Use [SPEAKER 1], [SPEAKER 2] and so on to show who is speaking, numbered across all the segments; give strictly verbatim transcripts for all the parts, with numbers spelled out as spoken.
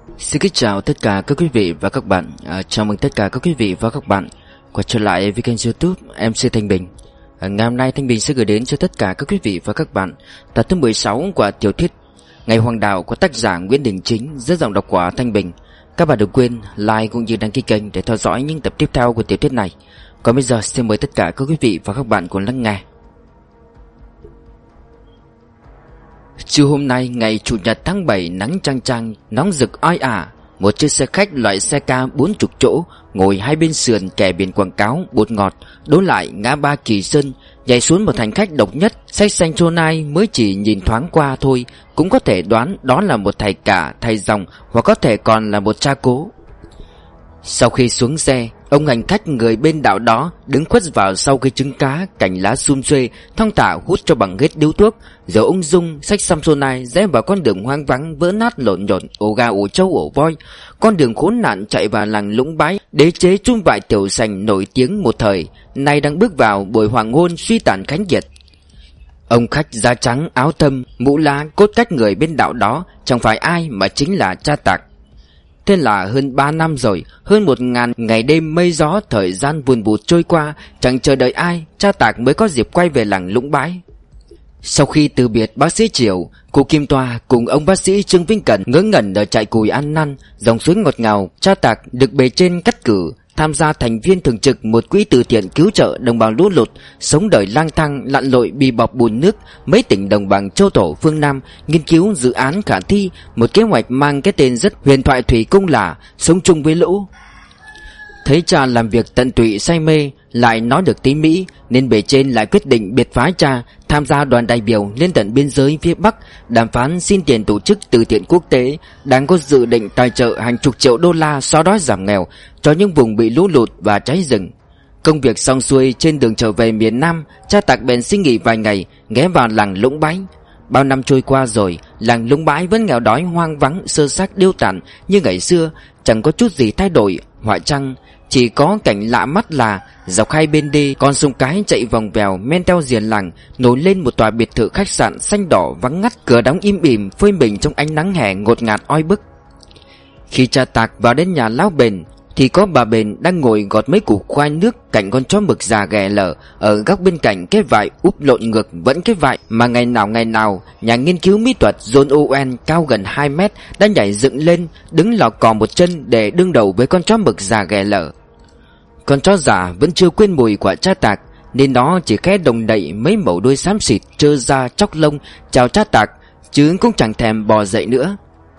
[SPEAKER 1] Xin kính chào tất cả các quý vị và các bạn. à, Chào mừng tất cả các quý vị và các bạn quay trở lại với kênh YouTube em xê Thanh Bình. à, Ngày hôm nay Thanh Bình sẽ gửi đến cho tất cả các quý vị và các bạn tập thứ mười sáu của tiểu thuyết Ngày Hoàng Đạo của tác giả Nguyễn Đình Chính, dưới giọng đọc của Thanh Bình. Các bạn đừng quên like cũng như đăng ký kênh để theo dõi những tập tiếp theo của tiểu thuyết này. Còn bây giờ xin mời tất cả các quý vị và các bạn cùng lắng nghe. Chiều hôm nay, ngày Chủ nhật tháng bảy, nắng chang chang, nóng rực oi ả. Một chiếc xe khách loại xe ca bốn mươi chỗ ngồi hai bên sườn kẻ biển quảng cáo bột ngọt đối lại ngã ba Kỳ Sơn. Nhảy xuống một hành khách độc nhất, sách xanh chô nai mới chỉ nhìn thoáng qua thôi cũng có thể đoán đó là một thầy cả, thầy dòng, hoặc có thể còn là một cha cố. Sau khi xuống xe, ông hành khách người bên đảo đó đứng khuất vào sau cây trứng cá, cành lá sum xuê, thong thả hút cho bằng hết điếu thuốc, rồi ung dung xách Samsonite rẽ vào con đường hoang vắng vỡ nát lộn nhộn, ổ gà ổ trâu ổ voi, con đường khốn nạn chạy vào làng Lũng Bái, đế chế chum vại tiểu sành nổi tiếng một thời, nay đang bước vào buổi hoàng hôn suy tàn khánh kiệt. Ông khách da trắng áo thâm, mũ lá cốt cách người bên đảo đó chẳng phải ai mà chính là cha Tạc. Thế là hơn ba năm rồi, hơn một ngàn ngày đêm mây gió, thời gian vùn vụt trôi qua, chẳng chờ đợi ai, cha Tạc mới có dịp quay về làng Lũng Bái. Sau khi từ biệt bác sĩ Triều, cụ Kim Toa cùng ông bác sĩ Trương Vinh Cẩn ngớ ngẩn ở trại cùi ăn năn dòng suối ngọt ngào, cha Tạc được bề trên cắt cử tham gia thành viên thường trực một quỹ từ thiện cứu trợ đồng bào lũ lụt, sống đời lang thang lặn lội bì bọp bùn nước mấy tỉnh đồng bằng châu thổ phương Nam, nghiên cứu dự án khả thi một kế hoạch mang cái tên rất huyền thoại thủy cung là sống chung với lũ. Thấy cha làm việc tận tụy say mê, lại nói được tí Mỹ, nên bề trên lại quyết định biệt phái cha tham gia đoàn đại biểu lên tận biên giới phía Bắc đàm phán xin tiền tổ chức từ thiện quốc tế đang có dự định tài trợ hàng chục triệu đô la xóa đói giảm nghèo cho những vùng bị lũ lụt và cháy rừng. Công việc xong xuôi, trên đường trở về miền Nam, cha Tạc bèn xin nghỉ vài ngày, ghé vào làng Lũng Bái. Bao năm trôi qua rồi, làng Lũng Bái vẫn nghèo đói hoang vắng sơ xác điêu tàn như ngày xưa, chẳng có chút gì thay đổi. Hoại chăng chỉ có cảnh lạ mắt là dọc hai bên đê, con sông Cái chạy vòng vèo men theo rìa làng nổi lên một tòa biệt thự khách sạn xanh đỏ vắng ngắt, cửa đóng im ỉm phơi mình trong ánh nắng hè ngột ngạt oi bức. Khi cha Tạc vào đến nhà lão Bền thì có bà Bền đang ngồi gọt mấy củ khoai nước cạnh con chó mực già ghẻ lở ở góc bên cạnh cái vại úp lộn ngược vẫn cái vại mà ngày nào ngày nào nhà nghiên cứu mỹ thuật John Owen cao gần hai mét đã nhảy dựng lên đứng lò cò một chân để đương đầu với con chó mực già ghẻ lở. Con chó già vẫn chưa quên mùi của cha Tạc, nên nó chỉ khẽ đồng đậy mấy mẩu đuôi xám xịt trơ da chóc lông chào cha Tạc, chứ cũng chẳng thèm bò dậy nữa.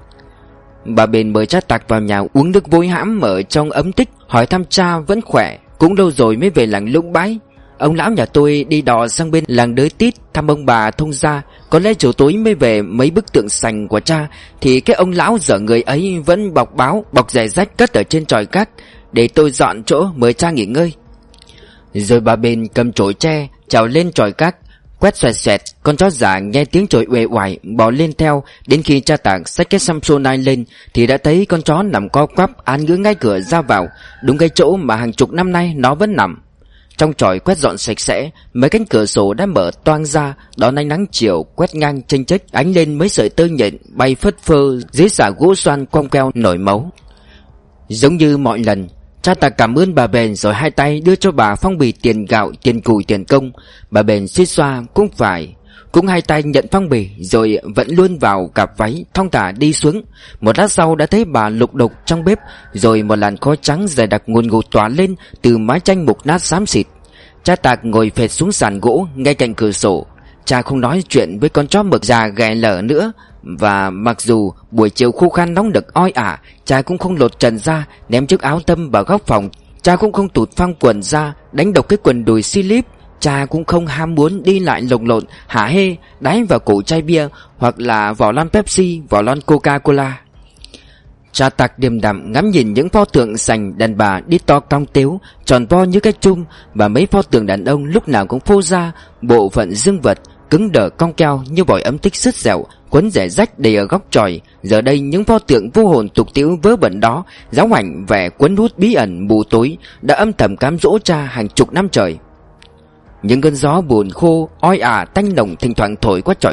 [SPEAKER 1] Bà Bền mời cha Tạc vào nhà uống nước vối hãm ở trong ấm tích, hỏi thăm cha vẫn khỏe, cũng lâu rồi mới về làng Lũng Bái. Ông lão nhà tôi đi đò sang bên làng Đới Tít thăm ông bà thông gia, có lẽ chiều tối mới về. Mấy bức tượng sành của cha thì cái ông lão dở người ấy vẫn bọc báo bọc giày rách cất ở trên chòi gác, để tôi dọn chỗ mời cha nghỉ ngơi. Rồi bà Bền cầm chổi tre trèo lên chòi gác, quét xoẹt xoẹt. Con chó già nghe tiếng chổi uể oải bò lên theo. Đến khi cha Tạc xách cái Samsonite lên thì đã thấy con chó nằm co quắp án ngứa ngay cửa ra vào, đúng cái chỗ mà hàng chục năm nay nó vẫn nằm. Trong chòi quét dọn sạch sẽ, mấy cánh cửa sổ đã mở toang ra đón ánh nắng chiều quét ngang chênh chếch ánh lên mấy sợi tơ nhện bay phất phơ dưới xà gỗ xoan quong queo nổi máu. Giống như mọi lần, cha Tạc cảm ơn bà Bền rồi hai tay đưa cho bà phong bì tiền gạo, tiền cùi, tiền công. Bà Bền suýt xoa cũng phải, cũng hai tay nhận phong bì rồi vẫn luôn vào cặp váy thong thả đi xuống. Một lát sau đã thấy bà lục đục trong bếp, rồi một làn khói trắng dày đặc ngùn ngụt tỏa lên từ mái tranh mục nát xám xịt. Cha Tạc ngồi phệt xuống sàn gỗ ngay cạnh cửa sổ. Cha không nói chuyện với con chó mực già ghẻ lở nữa, và mặc dù buổi chiều khô khan nóng nực oi ả, cha cũng không lột trần ra ném chiếc áo tâm vào góc phòng. Cha cũng không tụt phăng quần ra đánh độc cái quần đùi slip. Cha cũng không ham muốn đi lại lồng lộn hả hê đáy vào cổ chai bia hoặc là vỏ lon Pepsi, vỏ lon Coca-Cola. Cha Tạc điềm đạm ngắm nhìn những pho tượng sành đàn bà đi to cong tếu tròn vo như cái chum, và mấy pho tượng đàn ông lúc nào cũng phô ra bộ phận dương vật cứng đờ cong keo như vòi ấm tích sứt dẻo quấn rẻ rách đầy ở góc chòi. Giờ đây những pho tượng vô hồn tục tĩu vớ vẩn đó giáo hoành vẻ quấn hút bí ẩn mù tối đã âm thầm cám dỗ cha hàng chục năm trời. Những cơn gió buồn khô oi ả tanh nồng thỉnh thoảng thổi qua chòi gác,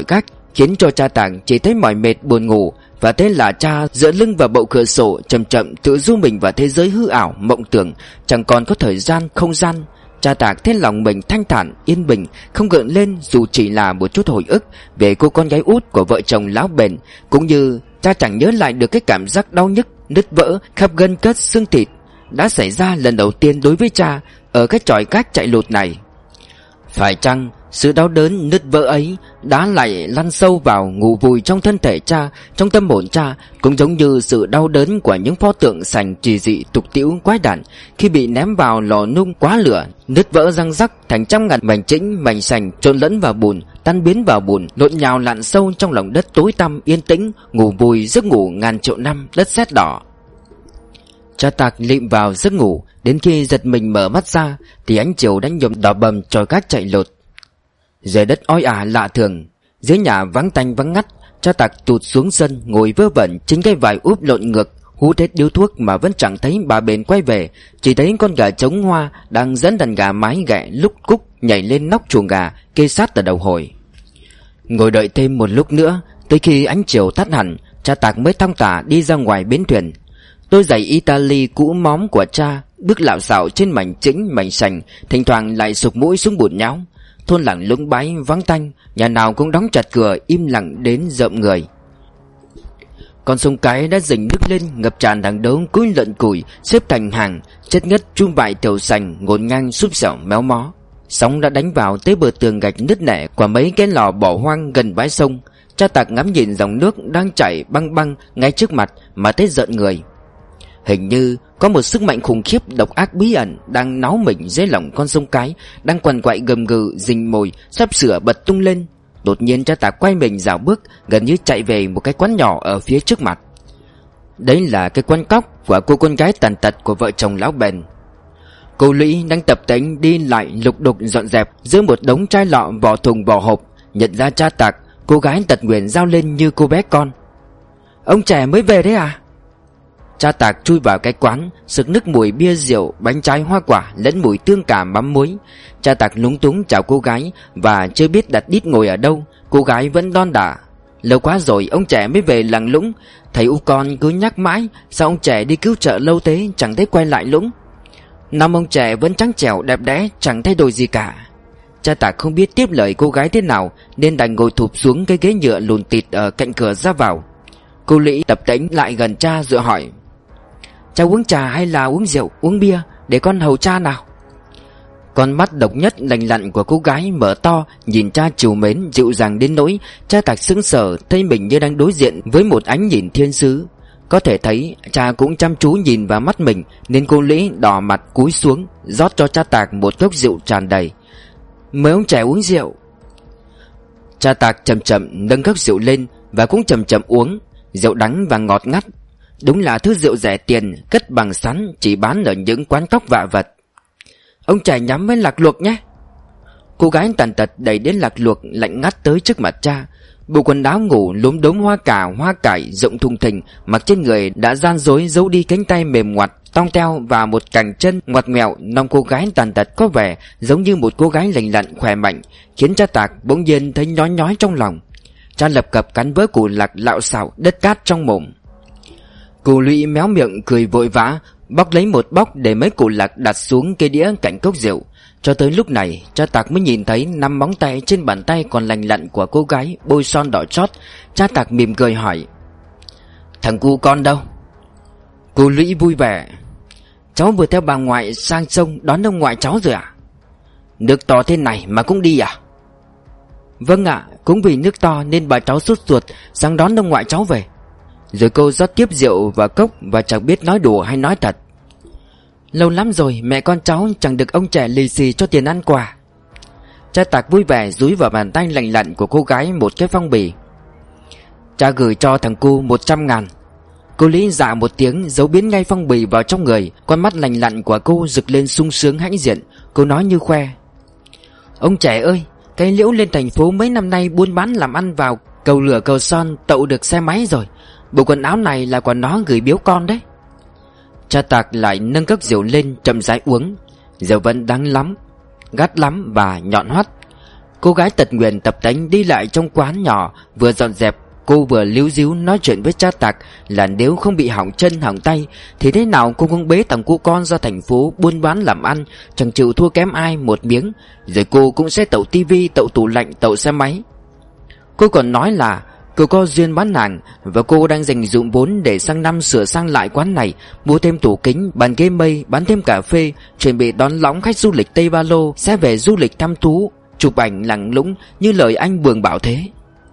[SPEAKER 1] khiến cho cha Tạc chỉ thấy mỏi mệt buồn ngủ. Và thế là cha dựa lưng vào bậu cửa sổ, chậm chậm tự du mình vào thế giới hư ảo mộng tưởng, chẳng còn có thời gian không gian. Cha Tạc thấy lòng mình thanh thản yên bình, không gợn lên dù chỉ là một chút hồi ức về cô con gái út của vợ chồng lão Bền. Cũng như cha chẳng nhớ lại được cái cảm giác đau nhức nứt vỡ khắp gân cốt xương thịt đã xảy ra lần đầu tiên đối với cha ở cái chòi cát chạy lụt này. Phải chăng sự đau đớn nứt vỡ ấy đã lại lăn sâu vào ngủ vùi trong thân thể cha, trong tâm hồn cha, cũng giống như sự đau đớn của những pho tượng sành kỳ dị tục tĩu quái đản khi bị ném vào lò nung quá lửa, nứt vỡ răng rắc thành trăm ngàn mảnh chĩnh mảnh sành trộn lẫn vào bùn, tan biến vào bùn, lộn nhào lặn sâu trong lòng đất tối tăm yên tĩnh, ngủ vùi giấc ngủ ngàn triệu năm đất sét đỏ. Cha Tạc lịm vào giấc ngủ, đến khi giật mình mở mắt ra thì ánh chiều đã nhuộm đỏ bầm chòi cát chạy lột. Dưới đất oi ả lạ thường, dưới nhà vắng tanh vắng ngắt. Cha Tạc tụt xuống sân ngồi vơ vẩn chính cái vải úp lộn ngược, hút hết điếu thuốc mà vẫn chẳng thấy bà Bền quay về. Chỉ thấy con gà trống hoa đang dẫn đàn gà mái ghẹ lúc cúc nhảy lên nóc chuồng gà kê sát ở đầu hồi. Ngồi đợi thêm một lúc nữa, tới khi ánh chiều tắt hẳn, cha Tạc mới thong thả đi ra ngoài bến thuyền. Đôi giày Italy cũ móm của cha bước lạo xạo trên mảnh chĩnh mảnh sành, thỉnh thoảng lại sụp mũi xuống bùn nhão. Thôn làng lũng bái vắng tanh, nhà nào cũng đóng chặt cửa im lặng đến rợm người. Con sông cái đã dình nước lên ngập tràn đằng đấu cúi lợn củi xếp thành hàng, chất ngất chum vại tiểu sành ngổn ngang súp sẹo méo mó. Sóng đã đánh vào tới bờ tường gạch nứt nẻ của mấy cái lò bỏ hoang gần bãi sông. Cha Tạc ngắm nhìn dòng nước đang chảy băng băng ngay trước mặt mà thấy rợn người. Hình như có một sức mạnh khủng khiếp độc ác bí ẩn đang náu mình dưới lòng con sông cái, đang quằn quại gầm gừ rình mồi sắp sửa bật tung lên. Đột nhiên cha Tạc quay mình dạo bước, gần như chạy về một cái quán nhỏ ở phía trước mặt. Đấy là cái quán cóc của cô con gái tàn tật của vợ chồng lão Bền. Cô Lũy đang tập tễnh đi lại lục đục dọn dẹp giữa một đống chai lọ vỏ thùng vỏ hộp. Nhận ra cha Tạc, cô gái tật nguyền rao lên như cô bé con. Ông trẻ mới về đấy à? Cha Tạc chui vào cái quán, sực nước mùi bia rượu, bánh trái hoa quả lẫn mùi tương cà mắm muối. Cha Tạc lúng túng chào cô gái và chưa biết đặt đít ngồi ở đâu. Cô gái vẫn đon đả. Lâu quá rồi ông trẻ mới về làng lũng. Thầy út con cứ nhắc mãi, sao ông trẻ đi cứu trợ lâu thế chẳng thấy quay lại lũng. Năm ông trẻ vẫn trắng trẻo đẹp đẽ, chẳng thay đổi gì cả. Cha Tạc không biết tiếp lời cô gái thế nào nên đành ngồi thụp xuống cái ghế nhựa lùn tịt ở cạnh cửa ra vào. Cô Lũy tập tễnh lại gần cha dựa hỏi: Cha uống trà hay là uống rượu, uống bia, để con hầu cha nào. Con mắt độc nhất lành lặn của cô gái mở to nhìn cha trìu mến dịu dàng đến nỗi cha Tạc sững sờ, thấy mình như đang đối diện với một ánh nhìn thiên sứ. Có thể thấy cha cũng chăm chú nhìn vào mắt mình nên cô Lũy đỏ mặt cúi xuống rót cho cha Tạc một cốc rượu tràn đầy. Mời ông trẻ uống rượu. Cha Tạc chậm chậm nâng cốc rượu lên và cũng chậm chậm uống. Rượu đắng và ngọt ngắt, đúng là thứ rượu rẻ tiền cất bằng sắn chỉ bán ở những quán cóc vạ vật. Ông trẻ nhắm với lạc luộc nhé. Cô gái tàn tật đẩy đến lạc luộc lạnh ngắt tới trước mặt cha. Bộ quần áo ngủ lốm đốm hoa cà hoa cải rộng thùng thình, mặc trên người đã gian dối giấu đi cánh tay mềm ngoặt tong teo và một cẳng chân ngoặt ngoẹo. Nòng cô gái tàn tật có vẻ giống như một cô gái lành lặn khỏe mạnh, khiến cha Tạc bỗng nhiên thấy nhói nhói trong lòng. Cha lập cập cắn vỡ củ lạc lạo xạo đất cát trong mồm. Cô Lũy méo miệng cười vội vã, bóc lấy một bóc để mấy củ lạc đặt xuống cái đĩa cạnh cốc rượu. Cho tới lúc này cha Tạc mới nhìn thấy năm móng tay trên bàn tay còn lành lặn của cô gái bôi son đỏ chót. Cha Tạc mỉm cười hỏi: Thằng cu con đâu? Cô Lũy vui vẻ: Cháu vừa theo bà ngoại sang sông đón ông ngoại cháu rồi à? Nước to thế này mà cũng đi à? Vâng ạ, cũng vì nước to nên bà cháu sốt ruột sang đón ông ngoại cháu về. Rồi cô rót tiếp rượu vào cốc và chẳng biết nói đùa hay nói thật. Lâu lắm rồi mẹ con cháu chẳng được ông trẻ lì xì cho tiền ăn quà. Cha Tạc vui vẻ dúi vào bàn tay lành lặn của cô gái một cái phong bì. Cha gửi cho thằng cu một trăm ngàn. Cô Lý dạ một tiếng giấu biến ngay phong bì vào trong người. Con mắt lành lặn của cô rực lên sung sướng hãnh diện. Cô nói như khoe: Ông trẻ ơi, cái Liễu lên thành phố mấy năm nay buôn bán làm ăn vào cầu lửa cầu son, tậu được xe máy rồi. Bộ quần áo này là của nó gửi biếu con đấy. Cha Tạc lại nâng cốc rượu lên chậm rãi uống. Rượu vẫn đắng lắm, gắt lắm và nhọn hoắt. Cô gái tật nguyền tập tánh đi lại trong quán nhỏ, vừa dọn dẹp cô vừa líu díu nói chuyện với cha Tạc là nếu không bị hỏng chân hỏng tay thì thế nào cô cũng bế thằng cu con ra thành phố buôn bán làm ăn, chẳng chịu thua kém ai một miếng. Rồi cô cũng sẽ tậu tivi, tậu tủ lạnh, tậu xe máy. Cô còn nói là cô có duyên bán hàng và cô đang dành dụm vốn để sang năm sửa sang lại quán này, mua thêm tủ kính, bàn ghế mây, bán thêm cà phê, chuẩn bị đón lõng khách du lịch Tây Ba Lô sẽ về du lịch thăm thú, chụp ảnh lẳng lũng như lời anh Bường bảo thế.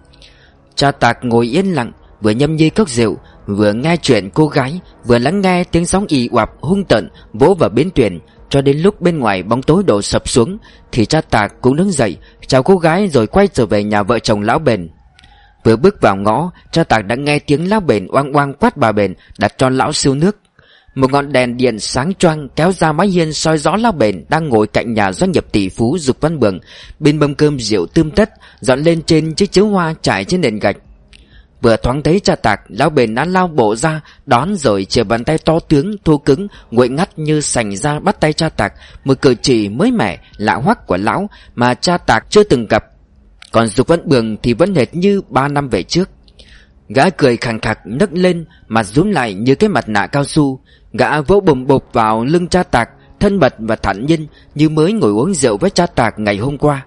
[SPEAKER 1] Cha Tạc ngồi yên lặng, vừa nhâm nhi cốc rượu, vừa nghe chuyện cô gái, vừa lắng nghe tiếng sóng ì oạp hung tợn vỗ vào bến thuyền. Cho đến lúc bên ngoài bóng tối đổ sập xuống thì cha Tạc cũng đứng dậy chào cô gái rồi quay trở về nhà vợ chồng lão Bền. Vừa bước vào ngõ, cha Tạc đã nghe tiếng lão Bền oang oang quát bà Bền đặt cho lão siêu nước. Một ngọn đèn điện sáng choang kéo ra mái hiên soi rõ lão Bền đang ngồi cạnh nhà doanh nghiệp tỷ phú Dục Văn Bường, bên mâm cơm rượu tươm tất dọn lên trên chiếc chiếu hoa trải trên nền gạch. Vừa thoáng thấy cha Tạc, lão Bền đã lao bộ ra đón rồi chìa bàn tay to tướng thô cứng nguội ngắt như sành ra bắt tay cha Tạc, một cử chỉ mới mẻ lạ hoắc của lão mà cha Tạc chưa từng gặp. Còn Dục Văn Bường thì vẫn hệt như ba năm về trước. Gã cười khàn khạc nấc lên, mặt rúm lại như cái mặt nạ cao su. Gã vỗ bùm bụp vào lưng cha Tạc, thân mật và thản nhiên như mới ngồi uống rượu với cha Tạc ngày hôm qua.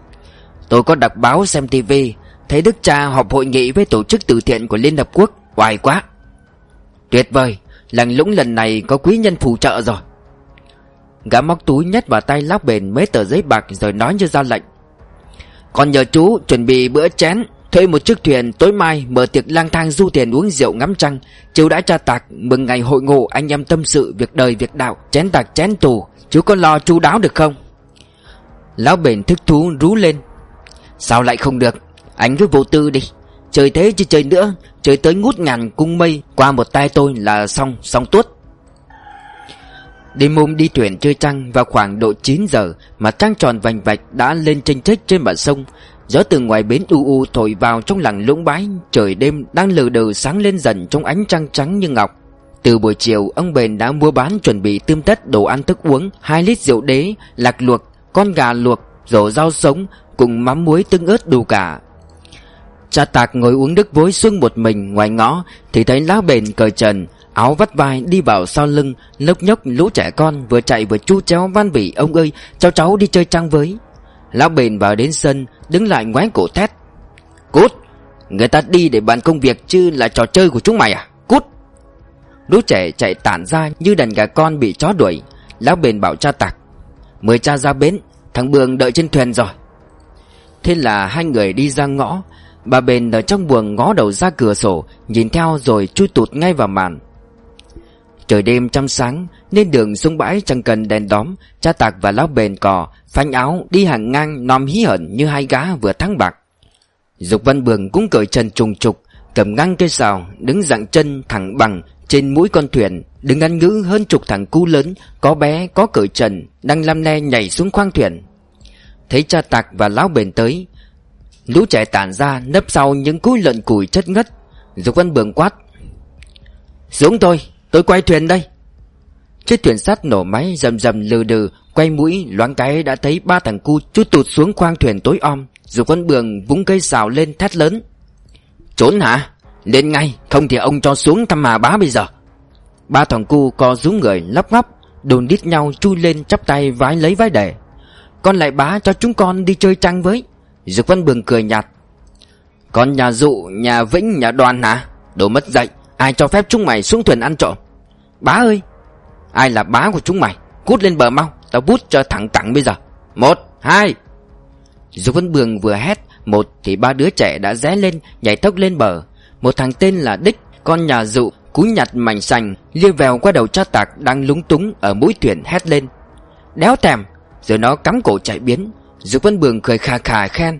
[SPEAKER 1] Tôi có đọc báo xem tivi, thấy đức cha họp hội nghị với tổ chức từ thiện của Liên Hợp Quốc, oai quá. Tuyệt vời, làng Lũng lần này có quý nhân phù trợ rồi. Gã móc túi nhét vào tay lão Bền mấy tờ giấy bạc rồi nói như ra lệnh. Còn nhờ chú chuẩn bị bữa chén, thuê một chiếc thuyền tối mai mở tiệc lang thang du thuyền uống rượu ngắm trăng, chiêu đãi cha Tạc mừng ngày hội ngộ anh em tâm sự việc đời việc đạo, chén tạc chén tù, chú có lo chu đáo được không? Lão Bền thích thú rú lên. Sao lại không được? Anh cứ vô tư đi. Chơi thế chứ chơi nữa, chơi tới ngút ngàn cung mây qua một tay tôi là xong, xong tuốt. Đêm hôm đi thuyền chơi trăng vào khoảng độ chín giờ, mà trăng tròn vành vạch đã lên chênh chếch trên bờ sông. Gió từ ngoài bến u u thổi vào trong làng Lũng Bái. Trời đêm đang lờ đờ sáng lên dần trong ánh trăng trắng như ngọc. Từ buổi chiều ông Bền đã mua bán chuẩn bị tươm tất đồ ăn thức uống, hai lít rượu đế, lạc luộc, con gà luộc, rổ rau sống cùng mắm muối tương ớt đủ cả. Cha Tạc ngồi uống nước vối xuông một mình ngoài ngõ thì thấy lão Bền cởi trần, áo vắt vai đi vào sau lưng, lốc nhốc lũ trẻ con vừa chạy vừa chu chéo van vỉ ông ơi, cháu cháu đi chơi trăng với. Lão Bền vào đến sân, đứng lại ngoái cổ thét. Cút, người ta đi để bàn công việc chứ là trò chơi của chúng mày à? Cút. Lũ trẻ chạy tản ra như đàn gà con bị chó đuổi. Lão Bền bảo cha Tạc. Mời cha ra bến, thằng Bường đợi trên thuyền rồi. Thế là hai người đi ra ngõ. Bà Bền ở trong buồng ngó đầu ra cửa sổ, nhìn theo rồi chui tụt ngay vào màn. Trời đêm trong sáng nên đường sông bãi chẳng cần đèn đóm. Cha Tạc và lão Bền cò phanh áo đi hàng ngang nom hí hởn như hai gã vừa thắng bạc. Dục Văn Bường cũng cởi trần trùng trục, cầm ngang cây sào, đứng dạng chân thẳng bằng trên mũi con thuyền, đứng ngăn ngữ hơn chục thằng cu lớn, có bé có cởi trần, đang lăm le nhảy xuống khoang thuyền. Thấy cha Tạc và lão Bền tới, lũ trẻ tản ra nấp sau những cúi lợn củi chất ngất. Dục Văn Bường quát. Xuống thôi, tôi quay thuyền đây. Chiếc thuyền sắt nổ máy rầm rầm lừ đừ, quay mũi loáng cái đã thấy ba thằng cu chút tụt xuống khoang thuyền tối om. Dục Văn Bường vung cây sào lên thét lớn. Trốn hả? Lên ngay, không thì ông cho xuống thăm Hà Bá bây giờ. Ba thằng cu co rúm người lắp ngắp, đồn đít nhau chui lên chắp tay vái lấy vái để. Con lại bá cho chúng con đi chơi trăng với. Dục Văn Bường cười nhạt. Con nhà Dụ, nhà Vĩnh, nhà Đoàn hả? Đồ mất dạy, ai cho phép chúng mày xuống thuyền ăn trộm? Bá ơi! Ai là bá của chúng mày? Cút lên bờ mau, tao bút cho thẳng cẳng bây giờ. Một, hai. Dục Văn Bường vừa hét một thì ba đứa trẻ đã ré lên nhảy tốc lên bờ. Một thằng tên là Đích, con nhà Dụ, cúi nhặt mảnh sành lia vèo qua đầu cha Tạc đang lúng túng ở mũi thuyền hét lên. Đéo thèm! Rồi nó cắm cổ chạy biến. Dục Văn Bường cười khà khà khen.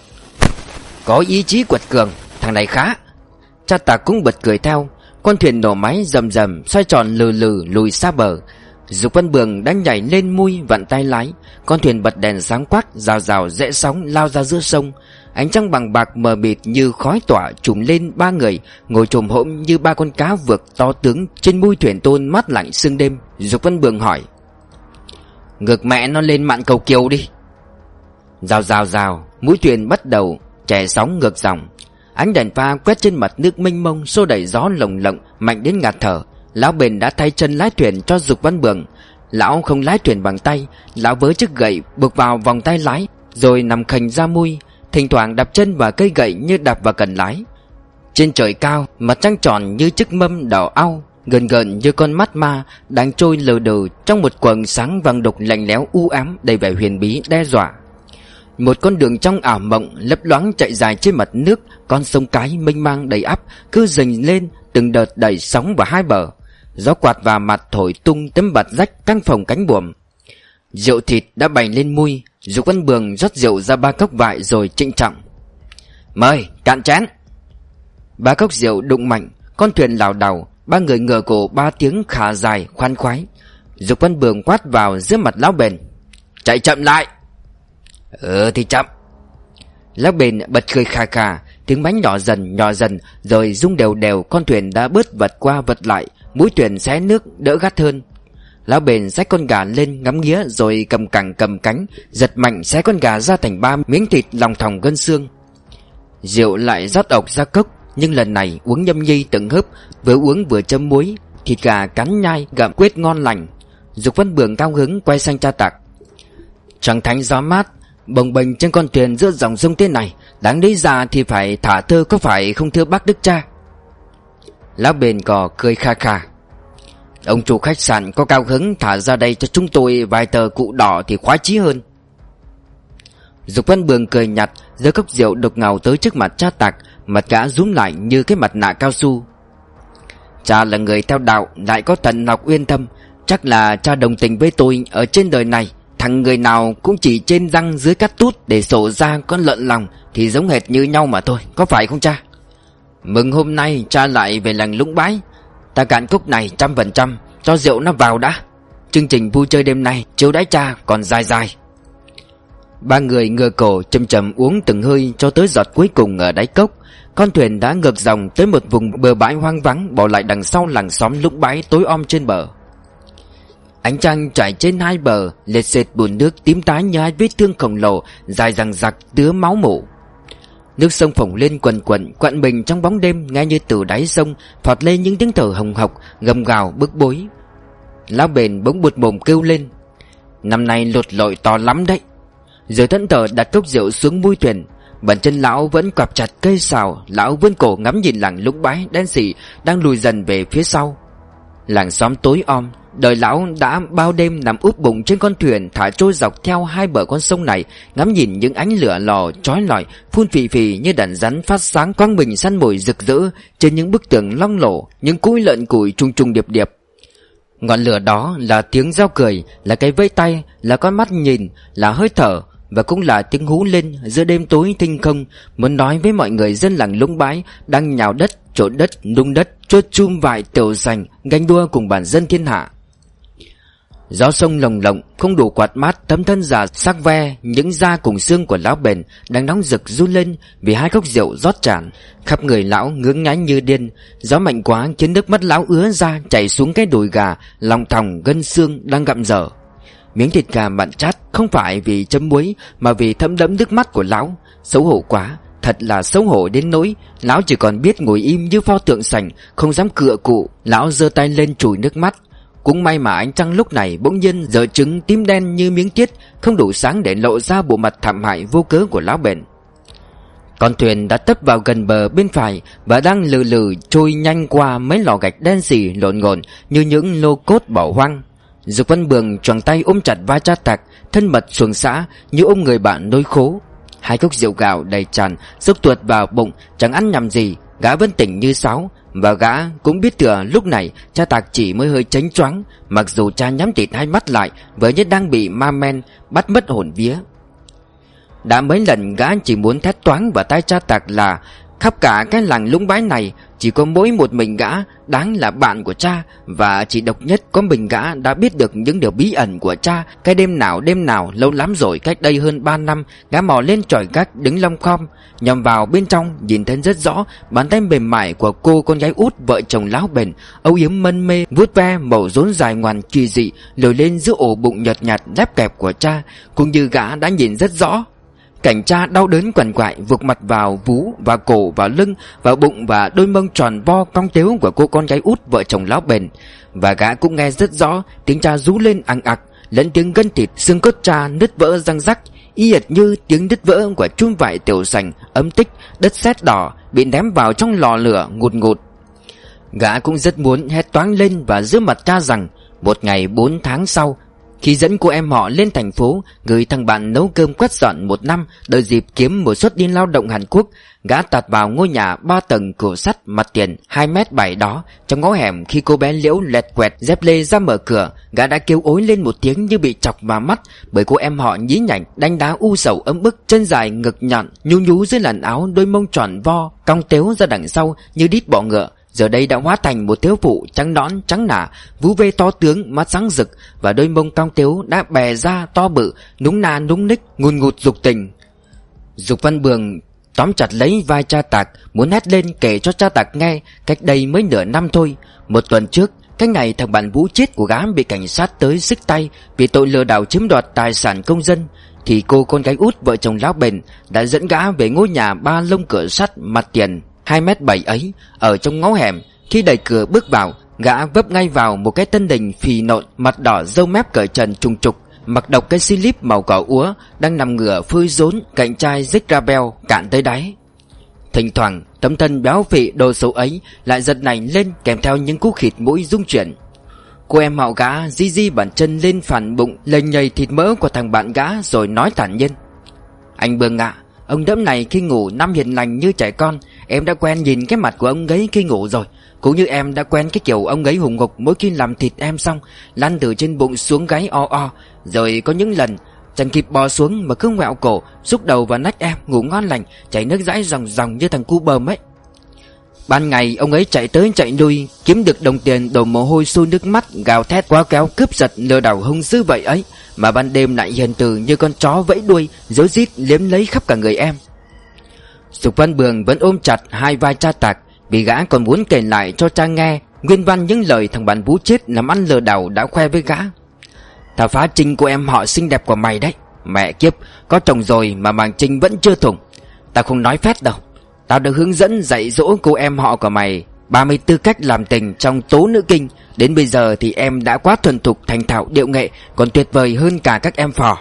[SPEAKER 1] Có ý chí quật cường, thằng này khá. Cha Tạc cũng bật cười theo. Con thuyền nổ máy rầm rầm xoay tròn lừ lừ lùi xa bờ. Dục Văn Bường đang nhảy lên mui vặn tay lái. Con thuyền bật đèn sáng quắc, rào rào rẽ sóng lao ra giữa sông. Ánh trăng bằng bạc mờ mịt như khói tỏa trùm lên ba người ngồi chồm hổm như ba con cá vược to tướng trên mui thuyền tôn mát lạnh sương đêm. Dục Văn Bường hỏi. Ngược mẹ nó lên mạn cầu kiều đi. Rào rào rào, Mũi thuyền bắt đầu chè sóng ngược dòng. Ánh đèn pha quét trên mặt nước mênh mông, xô đẩy gió lồng lộng mạnh đến ngạt thở. Lão Bền đã thay chân lái thuyền cho Dục Văn Bường. Lão không lái thuyền bằng tay, lão với chiếc gậy buộc vào vòng tay lái, rồi nằm khềnh ra mui, thỉnh thoảng đạp chân vào cây gậy như đạp vào cần lái. Trên trời cao, mặt trăng tròn như chiếc mâm đỏ au, gần gần như con mắt ma đang trôi lờ đờ trong một quầng sáng vàng đục lạnh lẽo u ám đầy vẻ huyền bí đe dọa. Một con đường trong ảo mộng lấp loáng chạy dài trên mặt nước. Con sông cái mênh mang đầy ắp cứ dình lên từng đợt đẩy sóng vào hai bờ. Gió quạt vào mặt thổi tung tấm bạt rách căng phồng cánh buồm. Rượu thịt đã bày lên mui. Dục Văn Bường rót rượu ra ba cốc vại rồi trịnh trọng: "Mời, cạn chén." Ba cốc rượu đụng mạnh, con thuyền lảo đảo, ba người ngửa cổ ba tiếng khà dài khoan khoái. Dục Văn Bường quát vào giữa mặt Lão Bền: "Chạy chậm lại." "Ừ thì chậm." Lão Bền bật cười khà khà, tiếng bánh nhỏ dần nhỏ dần rồi rung đều đều. Con thuyền đã bớt vật qua vật lại, mũi thuyền xé nước đỡ gắt hơn. Lão Bền xách con gà lên ngắm nghía rồi cầm cẳng cầm cánh giật mạnh xé con gà ra thành ba miếng thịt lòng thòng gân xương. Rượu lại rót ộc ra cốc, nhưng lần này uống nhâm nhi từng hớp, vừa uống vừa châm muối. Thịt gà cắn nhai gặm quết ngon lành. Dục Văn Bường cao hứng quay sang cha Tạc: "Trăng thánh gió mát bồng bềnh trên con thuyền giữa dòng sông thế này, đáng lý ra thì phải thả thơ có phải không thưa bác Đức cha?" Lão Bền cò cười kha kha: "Ông chủ khách sạn có cao hứng thả ra đây cho chúng tôi vài tờ cụ đỏ thì khoái chí hơn." Dục Văn Bường cười nhạt, giơ cốc rượu đục ngầu tới trước mặt cha Tạc. Mặt gã rúm lại như cái mặt nạ cao su. "Cha là người theo đạo, lại có tận học uyên thâm, chắc là cha đồng tình với tôi. Ở trên đời này, thằng người nào cũng chỉ trên răng dưới cắt tút để sổ ra con lợn lòng thì giống hệt như nhau mà thôi, có phải không cha? Mừng hôm nay cha lại về làng Lũng Bái. Ta cạn cốc này trăm phần trăm, cho rượu nó vào đã. Chương trình vui chơi đêm nay chiếu đãi cha còn dài dài." Ba người ngửa cổ chầm chầm uống từng hơi cho tới giọt cuối cùng ở đáy cốc. Con thuyền đã ngược dòng tới một vùng bờ bãi hoang vắng, bỏ lại đằng sau làng xóm Lũng Bái tối om trên bờ. Ánh trăng trải trên hai bờ, lệt sệt bùn nước tím tái như hai vết thương khổng lồ dài dằng dặc tứa máu mủ. Nước sông phồng lên quần quần, quặn mình trong bóng đêm, nghe như từ đáy sông phọt lên những tiếng thở hồng hộc gầm gào bức bối. Lão Bền bỗng buột mồm kêu lên: "Năm nay lụt lội to lắm đấy." Rồi thẫn thờ đặt cốc rượu xuống mũi thuyền. Bàn chân lão vẫn quặp chặt cây sào. Lão vươn cổ ngắm nhìn làng Lũng Bái đen sì đang lùi dần về phía sau. Làng xóm tối om, đời lão đã bao đêm nằm úp bụng trên con thuyền thả trôi dọc theo hai bờ con sông này, ngắm nhìn những ánh lửa lò chói lọi phun phì phì như đàn rắn phát sáng quang bình săn mồi rực rỡ trên những bức tường loang lổ, những cũi lợn củi trùng trùng điệp điệp. Ngọn lửa đó là tiếng reo cười, là cái vẫy tay, là con mắt nhìn, là hơi thở, và cũng là tiếng hú lên giữa đêm tối thinh không, muốn nói với mọi người dân làng Lũng Bái đang nhào đất, trộn đất, nung đất, chuốt chum vại tiểu giành, ganh đua cùng bản dân thiên hạ. Gió sông lồng lộng không đủ quạt mát tấm thân già sắc ve những da cùng xương của lão Bền đang nóng rực run lên vì hai cốc rượu rót tràn. Khắp người lão ngưỡng ngáy như điên. Gió mạnh quá khiến nước mắt lão ứa ra chảy xuống cái đùi gà lòng thòng gân xương đang gặm dở. Miếng thịt gà mặn chát không phải vì chấm muối mà vì thấm đẫm nước mắt của lão. Xấu hổ quá, thật là xấu hổ đến nỗi lão chỉ còn biết ngồi im như pho tượng sành, không dám cựa cụ. Lão giơ tay lên chùi nước mắt. Cũng may mà ánh trăng lúc này bỗng nhiên giờ trứng tím đen như miếng tiết, không đủ sáng để lộ ra bộ mặt thảm hại vô cớ của lão Bền. Con thuyền đã tấp vào gần bờ bên phải và đang lừ lừ trôi nhanh qua mấy lò gạch đen xì lộn ngộn như những lô cốt bỏ hoang. Dục Văn Bường choàng tay ôm chặt vai cha Tạc, thân mật xuồng xã như ôm người bạn nỗi khố. Hai cốc rượu gạo đầy tràn xốc tuột vào bụng, chẳng ăn nhầm gì. Gã vẫn tỉnh như sáo, và gã cũng biết thừa lúc này cha Tạc chỉ mới hơi chánh choáng, mặc dù cha nhắm tịt hai mắt lại với như đang bị ma men bắt mất hồn vía. Đã mấy lần gã chỉ muốn thét toáng vào tai cha Tạc là khắp cả cái làng Lũng Bái này chỉ có mỗi một mình gã đáng là bạn của cha, và chỉ độc nhất có mình gã đã biết được những điều bí ẩn của cha. Cái đêm nào đêm nào lâu lắm rồi, cách đây hơn ba năm, gã mò lên chòi gác đứng lom khom nhằm vào bên trong, nhìn thấy rất rõ bàn tay mềm mại của cô con gái út vợ chồng lão Bền âu yếm mân mê vuốt ve màu rốn dài ngoằn kỳ dị lồi lên giữa ổ bụng nhợt nhạt đép kẹp của cha, cũng như gã đã nhìn rất rõ Cảnh cha đau đớn quằn quại vụt mặt vào vú, vào cổ, vào lưng, vào bụng và đôi mông tròn vo cong tếu của cô con gái út vợ chồng lão bền. Và gã cũng nghe rất rõ tiếng cha rú lên ằng ặc, lẫn tiếng gân thịt xương cốt cha nứt vỡ răng rắc, y hệt như tiếng nứt vỡ của chum vải tiểu sành ấm tích đất sét đỏ bị ném vào trong lò lửa ngùn ngụt. Gã cũng rất muốn hét toáng lên và giữa mặt cha rằng một ngày bốn tháng sau, khi dẫn cô em họ lên thành phố gửi thằng bạn nấu cơm quét dọn một năm, đợi dịp kiếm một suất đi lao động Hàn Quốc, gã tạt vào ngôi nhà ba tầng cửa sắt mặt tiền hai mét bảy đó. Trong ngõ hẻm, khi cô bé Liễu lẹt quẹt dép lê ra mở cửa, gã đã kêu ối lên một tiếng như bị chọc vào mắt, bởi cô em họ nhí nhảnh đánh đá u sầu ấm bức, chân dài ngực nhọn nhú nhú dưới làn áo, đôi mông tròn vo cong tếu ra đằng sau như đít bọ ngựa, giờ đây đã hóa thành một thiếu phụ trắng nõn trắng nả, vú vê to tướng, mắt sáng rực, và đôi mông cong tếu đã bè ra to bự, núng na núng ních ngùn ngụt dục tình. Dục Văn Bường tóm chặt lấy vai cha Tạc, muốn hét lên kể cho cha Tạc nghe cách đây mới nửa năm thôi. Một tuần trước, cái ngày thằng bạn Vũ chết của gã bị cảnh sát tới xích tay vì tội lừa đảo chiếm đoạt tài sản công dân, thì cô con gái út vợ chồng lão bền đã dẫn gã về ngôi nhà ba lông cửa sắt mặt tiền hai mét bảy ấy ở trong ngõ hẻm. Khi đẩy cửa bước vào, gã vấp ngay vào một cái tân đình phì nộn, mặt đỏ, râu mép cởi trần trùng trục, mặc độc cái slip màu cỏ úa, đang nằm ngửa phơi rốn cạnh chai Zicrabel cạn tới đáy. Thỉnh thoảng tấm thân béo phì đồ xấu ấy lại giật nảy lên kèm theo những cú khịt mũi rung chuyển. Cô em họ gã di di bàn chân lên phản bụng lềnh nhầy thịt mỡ của thằng bạn gã rồi nói thản nhiên: "Anh Bường ạ, à, ông đẫm này khi ngủ năm hiền lành như trẻ con. Em đã quen nhìn cái mặt của ông ấy khi ngủ rồi, cũng như em đã quen cái kiểu ông ấy hùng ngục mỗi khi làm thịt em xong lăn từ trên bụng xuống gáy o o. Rồi có những lần chẳng kịp bò xuống mà cứ ngoẹo cổ xúc đầu vào nách em ngủ ngon lành, chảy nước dãi ròng ròng như thằng cu bờm ấy. Ban ngày ông ấy chạy tới chạy lui, kiếm được đồng tiền đổ mồ hôi sôi nước mắt, gào thét quá kéo cướp giật lừa đảo hung dữ vậy ấy, mà ban đêm lại hiền từ như con chó vẫy đuôi rối rít liếm lấy khắp cả người em." Dục Văn Bường vẫn ôm chặt hai vai cha Tạc, vì gã còn muốn kể lại cho cha nghe nguyên văn những lời thằng bạn Vũ chết làm ăn lừa đảo đã khoe với gã. "Tao phá trinh cô em họ xinh đẹp của mày đấy. Mẹ kiếp, có chồng rồi mà màng trinh vẫn chưa thủng. Tao không nói phét đâu. Tao đã hướng dẫn dạy dỗ cô em họ của mày ba mươi tư cách làm tình trong tố nữ kinh. Đến bây giờ thì em đã quá thuần thục thành thạo điệu nghệ, còn tuyệt vời hơn cả các em phò."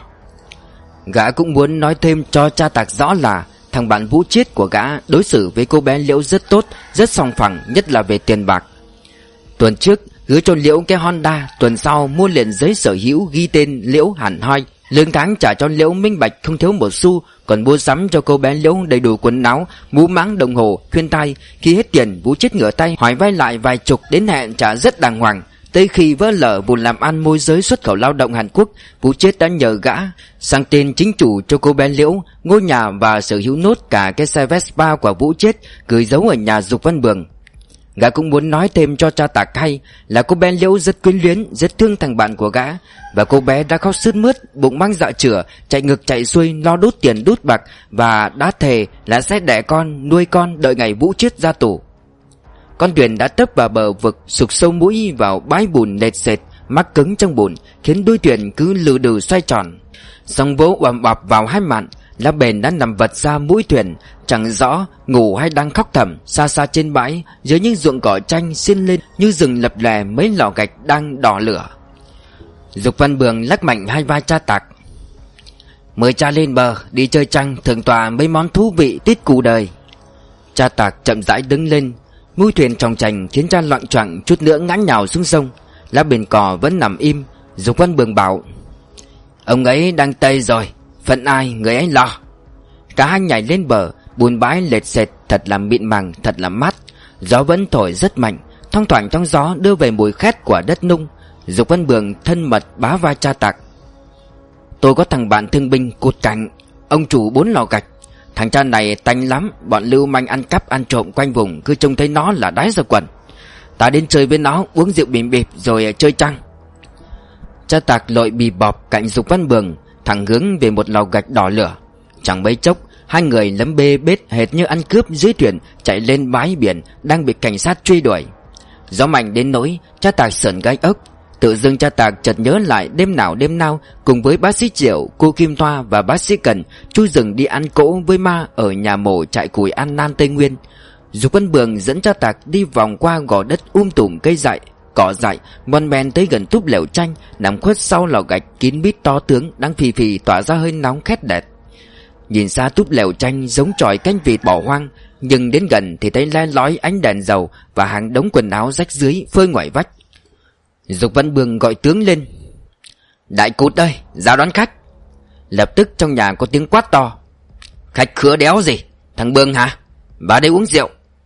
[SPEAKER 1] Gã cũng muốn nói thêm cho cha Tạc rõ là thằng bạn Vũ chết của gã đối xử với cô bé Liễu rất tốt, rất sòng phẳng, nhất là về tiền bạc. Tuần trước hứa cho Liễu cái Honda, tuần sau mua liền giấy sở hữu ghi tên Liễu hẳn hoi, lương tháng trả cho Liễu minh bạch không thiếu một xu, còn mua sắm cho cô bé Liễu đầy đủ quần áo, mũ máng, đồng hồ, khuyên tai. Khi hết tiền, Vũ chết ngửa tay hỏi vay lại vài chục, đến hẹn trả rất đàng hoàng. Tới khi vỡ lở vụ làm ăn môi giới xuất khẩu lao động Hàn Quốc, Vũ chết đã nhờ gã sang tên chính chủ cho cô bé Liễu ngôi nhà và sở hữu nốt cả cái xe Vespa của Vũ chết gửi giấu ở nhà Dục Văn Bường. Gã cũng muốn nói thêm cho cha Tạc hay là cô bé Liễu rất quyến luyến, rất thương thằng bạn của gã, và cô bé đã khóc sướt mướt, bụng mang dạ chửa, chạy ngực chạy xuôi lo đút tiền đút bạc, và đã thề là sẽ đẻ con nuôi con đợi ngày Vũ chết ra tù. Con thuyền đã tấp vào bờ vực, sụt sâu mũi vào bãi bùn lệt sệt, mắc cứng trong bùn, khiến đuôi thuyền cứ lừ đừ xoay tròn. Sóng vỗ ầm ầm vào hai mạn, lá bền đã nằm vật ra mũi thuyền, chẳng rõ ngủ hay đang khóc thầm. Xa xa trên bãi, dưới những ruộng cỏ chanh xiên lên như rừng lập lè mấy lò gạch đang đỏ lửa. Dục Văn Bường lắc mạnh hai vai cha Tạc: "Mời cha lên bờ đi chơi trăng, thưởng tòa mấy món thú vị tít cù đời." Cha Tạc chậm rãi đứng lên. Mũi thuyền tròng trành khiến cha loạng choạng, chút nữa ngã nhào xuống sông. Lá bền cỏ vẫn nằm im. Dục Văn Bường bảo: "Ông ấy đang tây rồi, phận ai người ấy lo." Cả hai nhảy lên bờ. Bùn bãi lệt sệt, thật là mịn màng, thật là mát. Gió vẫn thổi rất mạnh, thoang thoảng trong gió đưa về mùi khét của đất nung. Dục Văn Bường thân mật bá vai cha Tạc: "Tôi có thằng bạn thương binh cụt cảnh, ông chủ bốn lò gạch. Thằng cha này tanh lắm, bọn lưu manh ăn cắp ăn trộm quanh vùng cứ trông thấy nó là đái ra quần. Ta đến chơi với nó, uống rượu bìm bịp rồi chơi trăng." Cha Tạc lội bì bọp cạnh Dục Văn Bường, thẳng hướng về một lò gạch đỏ lửa. Chẳng mấy chốc, hai người lấm bê bết hệt như ăn cướp dưới thuyền chạy lên bãi biển đang bị cảnh sát truy đuổi. Gió mạnh đến nỗi cha Tạc sởn gai ốc. Tự dưng cha Tạc chợt nhớ lại đêm nào đêm nào cùng với bác sĩ Triệu, cô Kim Thoa và bác sĩ Cần chui rừng đi ăn cỗ với ma ở nhà mổ trại củi An Nam Tây Nguyên. Dục Văn Bường dẫn cha Tạc đi vòng qua gò đất um tùm cây dại, cỏ dại, mon men tới gần túp lều tranh nằm khuất sau lò gạch kín mít to tướng đang phì phì tỏa ra hơi nóng khét đẹt. Nhìn xa túp lều tranh giống tròi canh vịt bỏ hoang, nhưng đến gần thì thấy le lói ánh đèn dầu và hàng đống quần áo rách rưới phơi ngoài vách. Dục Văn Bường gọi tướng lên: "Đại Cụt ơi, ra đón khách." Lập tức trong nhà có tiếng quát to: "Khách khứa đéo gì, thằng Bường hả? Vào đây uống rượu."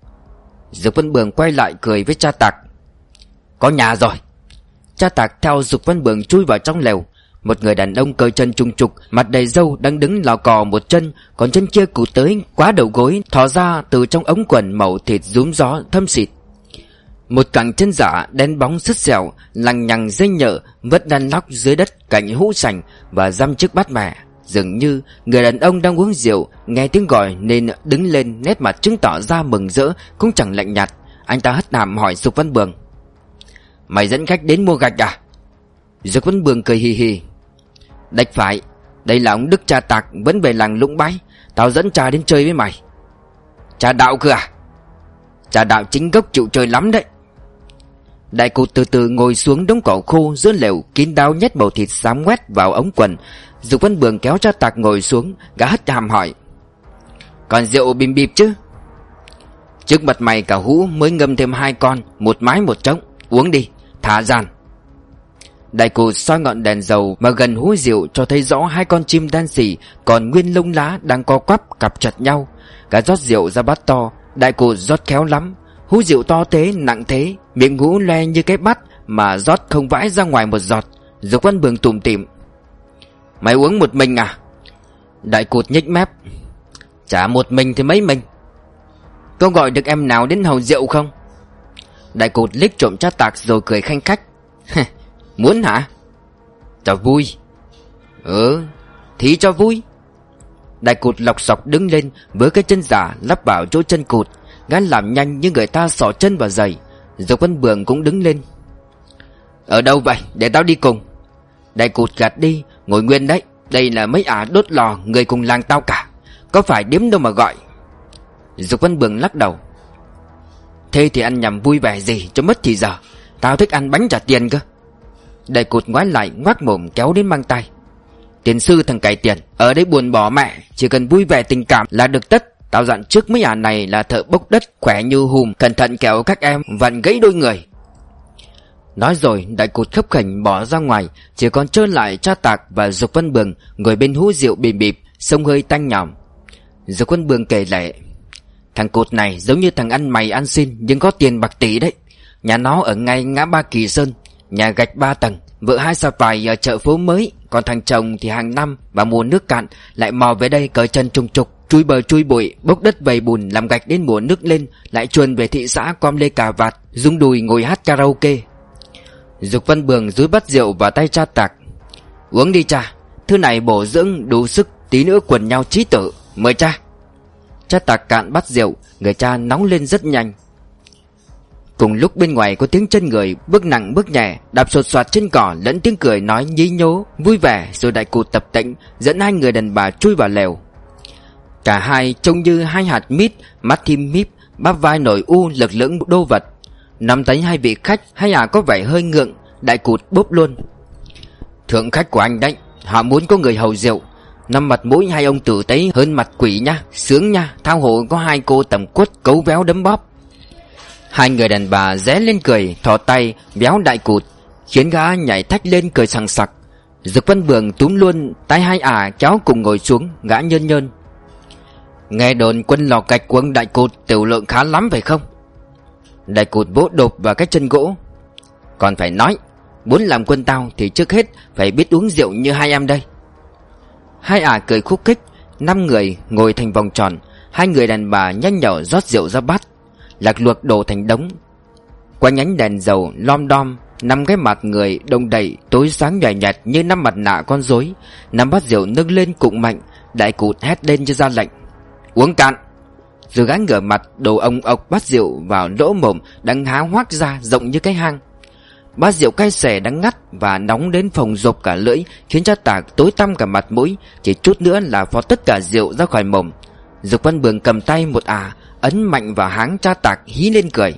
[SPEAKER 1] Dục Văn Bường quay lại cười với cha Tạc: "Có nhà rồi." Cha Tạc theo Dục Văn Bường chui vào trong lều. Một người đàn ông cởi chân trung trục, mặt đầy râu đang đứng lò cò một chân, còn chân kia cụt tới quá đầu gối, thò ra từ trong ống quần màu thịt rúm gió thâm xịt. Một cẳng chân giả đen bóng sứt sẹo, lằng nhằng dây nhợ vất đan lóc dưới đất cạnh hũ sành và dăm chiếc bát mẹ. Dường như người đàn ông đang uống rượu, nghe tiếng gọi nên đứng lên, nét mặt chứng tỏ ra mừng rỡ cũng chẳng lạnh nhạt. Anh ta hất hàm hỏi Dục Văn Bường: "Mày dẫn khách đến mua gạch à?" Dục Văn Bường cười hì hì: "Đạch phải, đây là ông Đức cha Tạc vẫn về làng Lũng Bãi, tao dẫn cha đến chơi với mày." "Cha Đạo cơ à?" "Cha Đạo chính gốc chịu chơi lắm đấy." Đại Cụt từ từ ngồi xuống đống cỏ khô giữa lều, kín đáo nhét bầu thịt xám ngoét vào ống quần. Dục Văn Bường kéo cha Tạc ngồi xuống, gã hất hàm hỏi: "Còn rượu bìm bịp chứ?" "Trước mặt mày cả hũ mới ngâm thêm hai con, một mái một trống, uống đi, thả gian." Đại Cụt soi ngọn đèn dầu mà gần hũ rượu cho thấy rõ hai con chim đen xỉ còn nguyên lông lá đang co quắp cặp chặt nhau. Gã rót rượu ra bát to. Đại Cụt rót khéo lắm. Hũ rượu to thế nặng thế, miệng hũ loe như cái bát mà rót không vãi ra ngoài một giọt. Dục Văn Bường tủm tỉm: "Mày uống một mình à?" Đại Cụt nhếch mép: "Chả một mình thì mấy mình." "Có gọi được em nào đến hầu rượu không?" Đại Cụt liếc trộm cha Tạc rồi cười khanh khách: "Muốn hả? Cho vui." "Ừ, thì cho vui." Đại Cụt lọc sọc đứng lên với cái chân giả lắp vào chỗ chân cụt. Gã làm nhanh như người ta xỏ chân vào giày. Dục Văn Bường cũng đứng lên: "Ở đâu vậy? Để tao đi cùng." Đại Cụt gạt đi: "Ngồi nguyên đấy, đây là mấy ả đốt lò người cùng làng tao cả, có phải điếm đâu mà gọi." Dục Văn Bường lắc đầu: "Thế thì ăn nhầm vui vẻ gì cho mất thì giờ, tao thích ăn bánh trả tiền cơ." Đại Cụt ngoái lại ngoác mồm kéo đến mang tay: "Tiền sư thằng cày tiền, ở đây buồn bỏ mẹ, chỉ cần vui vẻ tình cảm là được tất. Tao dặn trước mấy ả này là thợ bốc đất khỏe như hùm, cẩn thận kẻo các em vặn gãy đôi người." Nói rồi Đại Cụt khấp khểnh bỏ ra ngoài, chỉ còn trơ lại cha Tạc và Dục Văn Bường ngồi bên hũ rượu bìm bịp, xông hơi tanh nhòm. Dục Văn Bường kể lể: "Thằng Cụt này giống như thằng ăn mày ăn xin nhưng có tiền bạc tỷ đấy. Nhà nó ở ngay ngã ba Kỳ Sơn, nhà gạch ba tầng, vợ hai xà vải ở chợ phố mới. Còn thằng chồng thì hàng năm vào mùa nước cạn lại mò về đây cởi chân trùng trục, chui bờ chui bụi, bốc đất vầy bùn làm gạch đến mùa nước lên lại chuồn về thị xã com lê cà vạt, rung đùi ngồi hát karaoke." Dục Văn Bường dúi bát rượu vào tay cha Tạc: "Uống đi cha, thứ này bổ dưỡng đủ sức, tí nữa quần nhau chí tử, mời cha." Cha Tạc cạn bát rượu, người cha nóng lên rất nhanh. Cùng lúc bên ngoài có tiếng chân người bước nặng bước nhẹ đạp sột soạt trên cỏ, lẫn tiếng cười nói nhí nhố vui vẻ. Rồi Đại Cụt tập tễnh dẫn hai người đàn bà chui vào lều. Cả hai trông như hai hạt mít, mắt thim míp, bắp vai nổi u lực lưỡng đô vật. Nắm thấy hai vị khách, hai ả có vẻ hơi ngượng. Đại Cụt bốp luôn: "Thượng khách của anh đấy, họ muốn có người hầu rượu. Năm mặt mũi hai ông tử tế hơn mặt quỷ nha, sướng nha, thao hộ có hai cô tầm quất cấu véo đấm bóp." Hai người đàn bà ré lên cười, thò tay véo Đại Cụt, khiến gã nhảy thách lên cười sằng sặc. Dục Văn Bường túm luôn tay hai ả kéo cùng ngồi xuống. Gã nhơn nhơn: "Nghe đồn quân lò gạch của ông Đại Cụt tiểu lượng khá lắm phải không?" Đại Cụt vỗ đột vào cái chân gỗ: "Còn phải nói, muốn làm quân tao thì trước hết phải biết uống rượu như hai em đây." Hai ả cười khúc khích. Năm người ngồi thành vòng tròn. Hai người đàn bà nhanh nhở rót rượu ra bát, lạc luộc đổ thành đống. Quanh ánh đèn dầu lom đom, năm cái mặt người đông đầy tối sáng nhòe nhạt như năm mặt nạ con rối. Năm bát rượu nâng lên cụng mạnh. Đại Cụt hét lên cho ra lệnh: "Uống cạn!" Rồi gã ngửa mặt đổ ông ọc bát rượu vào lỗ mồm đang há hoác ra rộng như cái hang. Bát rượu cay xè đắng ngắt và nóng đến phồng rộp cả lưỡi, khiến cha Tạc tối tăm cả mặt mũi, chỉ chút nữa là phó tất cả rượu ra khỏi mồm. Dục Văn Bường cầm tay một ả, ấn mạnh vào háng cha Tạc, hí lên cười.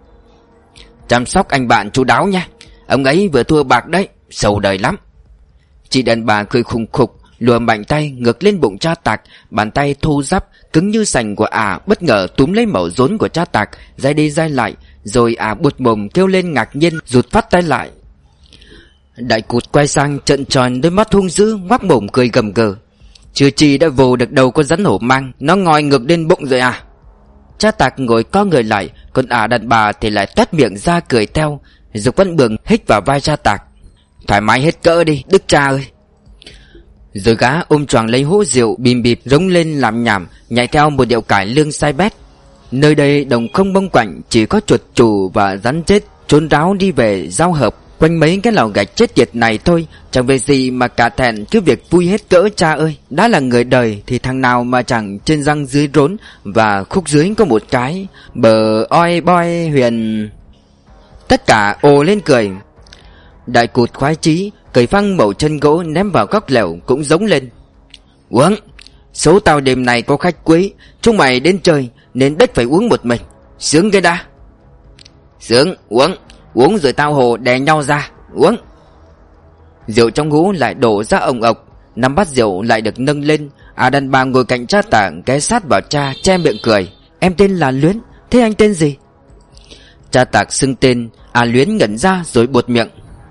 [SPEAKER 1] Chăm sóc anh bạn chu đáo nha, ông ấy vừa thua bạc đấy, sầu đời lắm. Chị đàn bà cười khùng khục, lùa mạnh tay ngược lên bụng cha Tạc. Bàn tay thô ráp cứng như sành của ả bất ngờ túm lấy mẩu rốn của cha Tạc, dai đi dai lại, rồi ả buột mồm kêu lên ngạc nhiên, rụt phát tay lại. Đại Cụt quay sang trợn tròn đôi mắt hung dữ, ngoác mồm cười gầm gừ. Chưa chi đã vồ được đầu con rắn hổ mang, nó ngoi ngược lên bụng rồi à? Cha Tạc ngồi co người lại, còn ả đàn bà thì lại toét miệng ra cười theo. Dục Văn Bường hít vào vai cha Tạc. Thoải mái hết cỡ đi, đức cha ơi. Rồi gã ôm choàng lấy hũ rượu, bìm bịp rống lên làm nhảm, nhảy theo một điệu cải lương sai bét. Nơi đây đồng không bông quạnh, chỉ có chuột chù và rắn chết trốn ráo đi về giao hợp quanh mấy cái lò gạch chết tiệt này thôi. Chẳng về gì mà cả thẹn cứ việc vui hết cỡ cha ơi. Đã là người đời thì thằng nào mà chẳng trên răng dưới rốn và khúc dưới có một cái bờ oi boy huyền. Tất cả ồ lên cười. Đại Cụt khoái chí cởi phăng mẩu chân gỗ ném vào góc lều cũng giống lên. Uống, số tao đêm này có khách quý, chúng mày đến chơi nên đếch phải uống một mình. Sướng cái đã. Sướng, uống, uống rồi tao hồ đè nhau ra, uống. Rượu trong hũ lại đổ ra ồng ộc, năm bát rượu lại được nâng lên. À đàn bà ngồi cạnh cha Tạc ghé sát vào cha, che miệng cười. Em tên là Luyến, thế anh tên gì? Cha Tạc xưng tên. À Luyến ngẩn ra rồi buột miệng.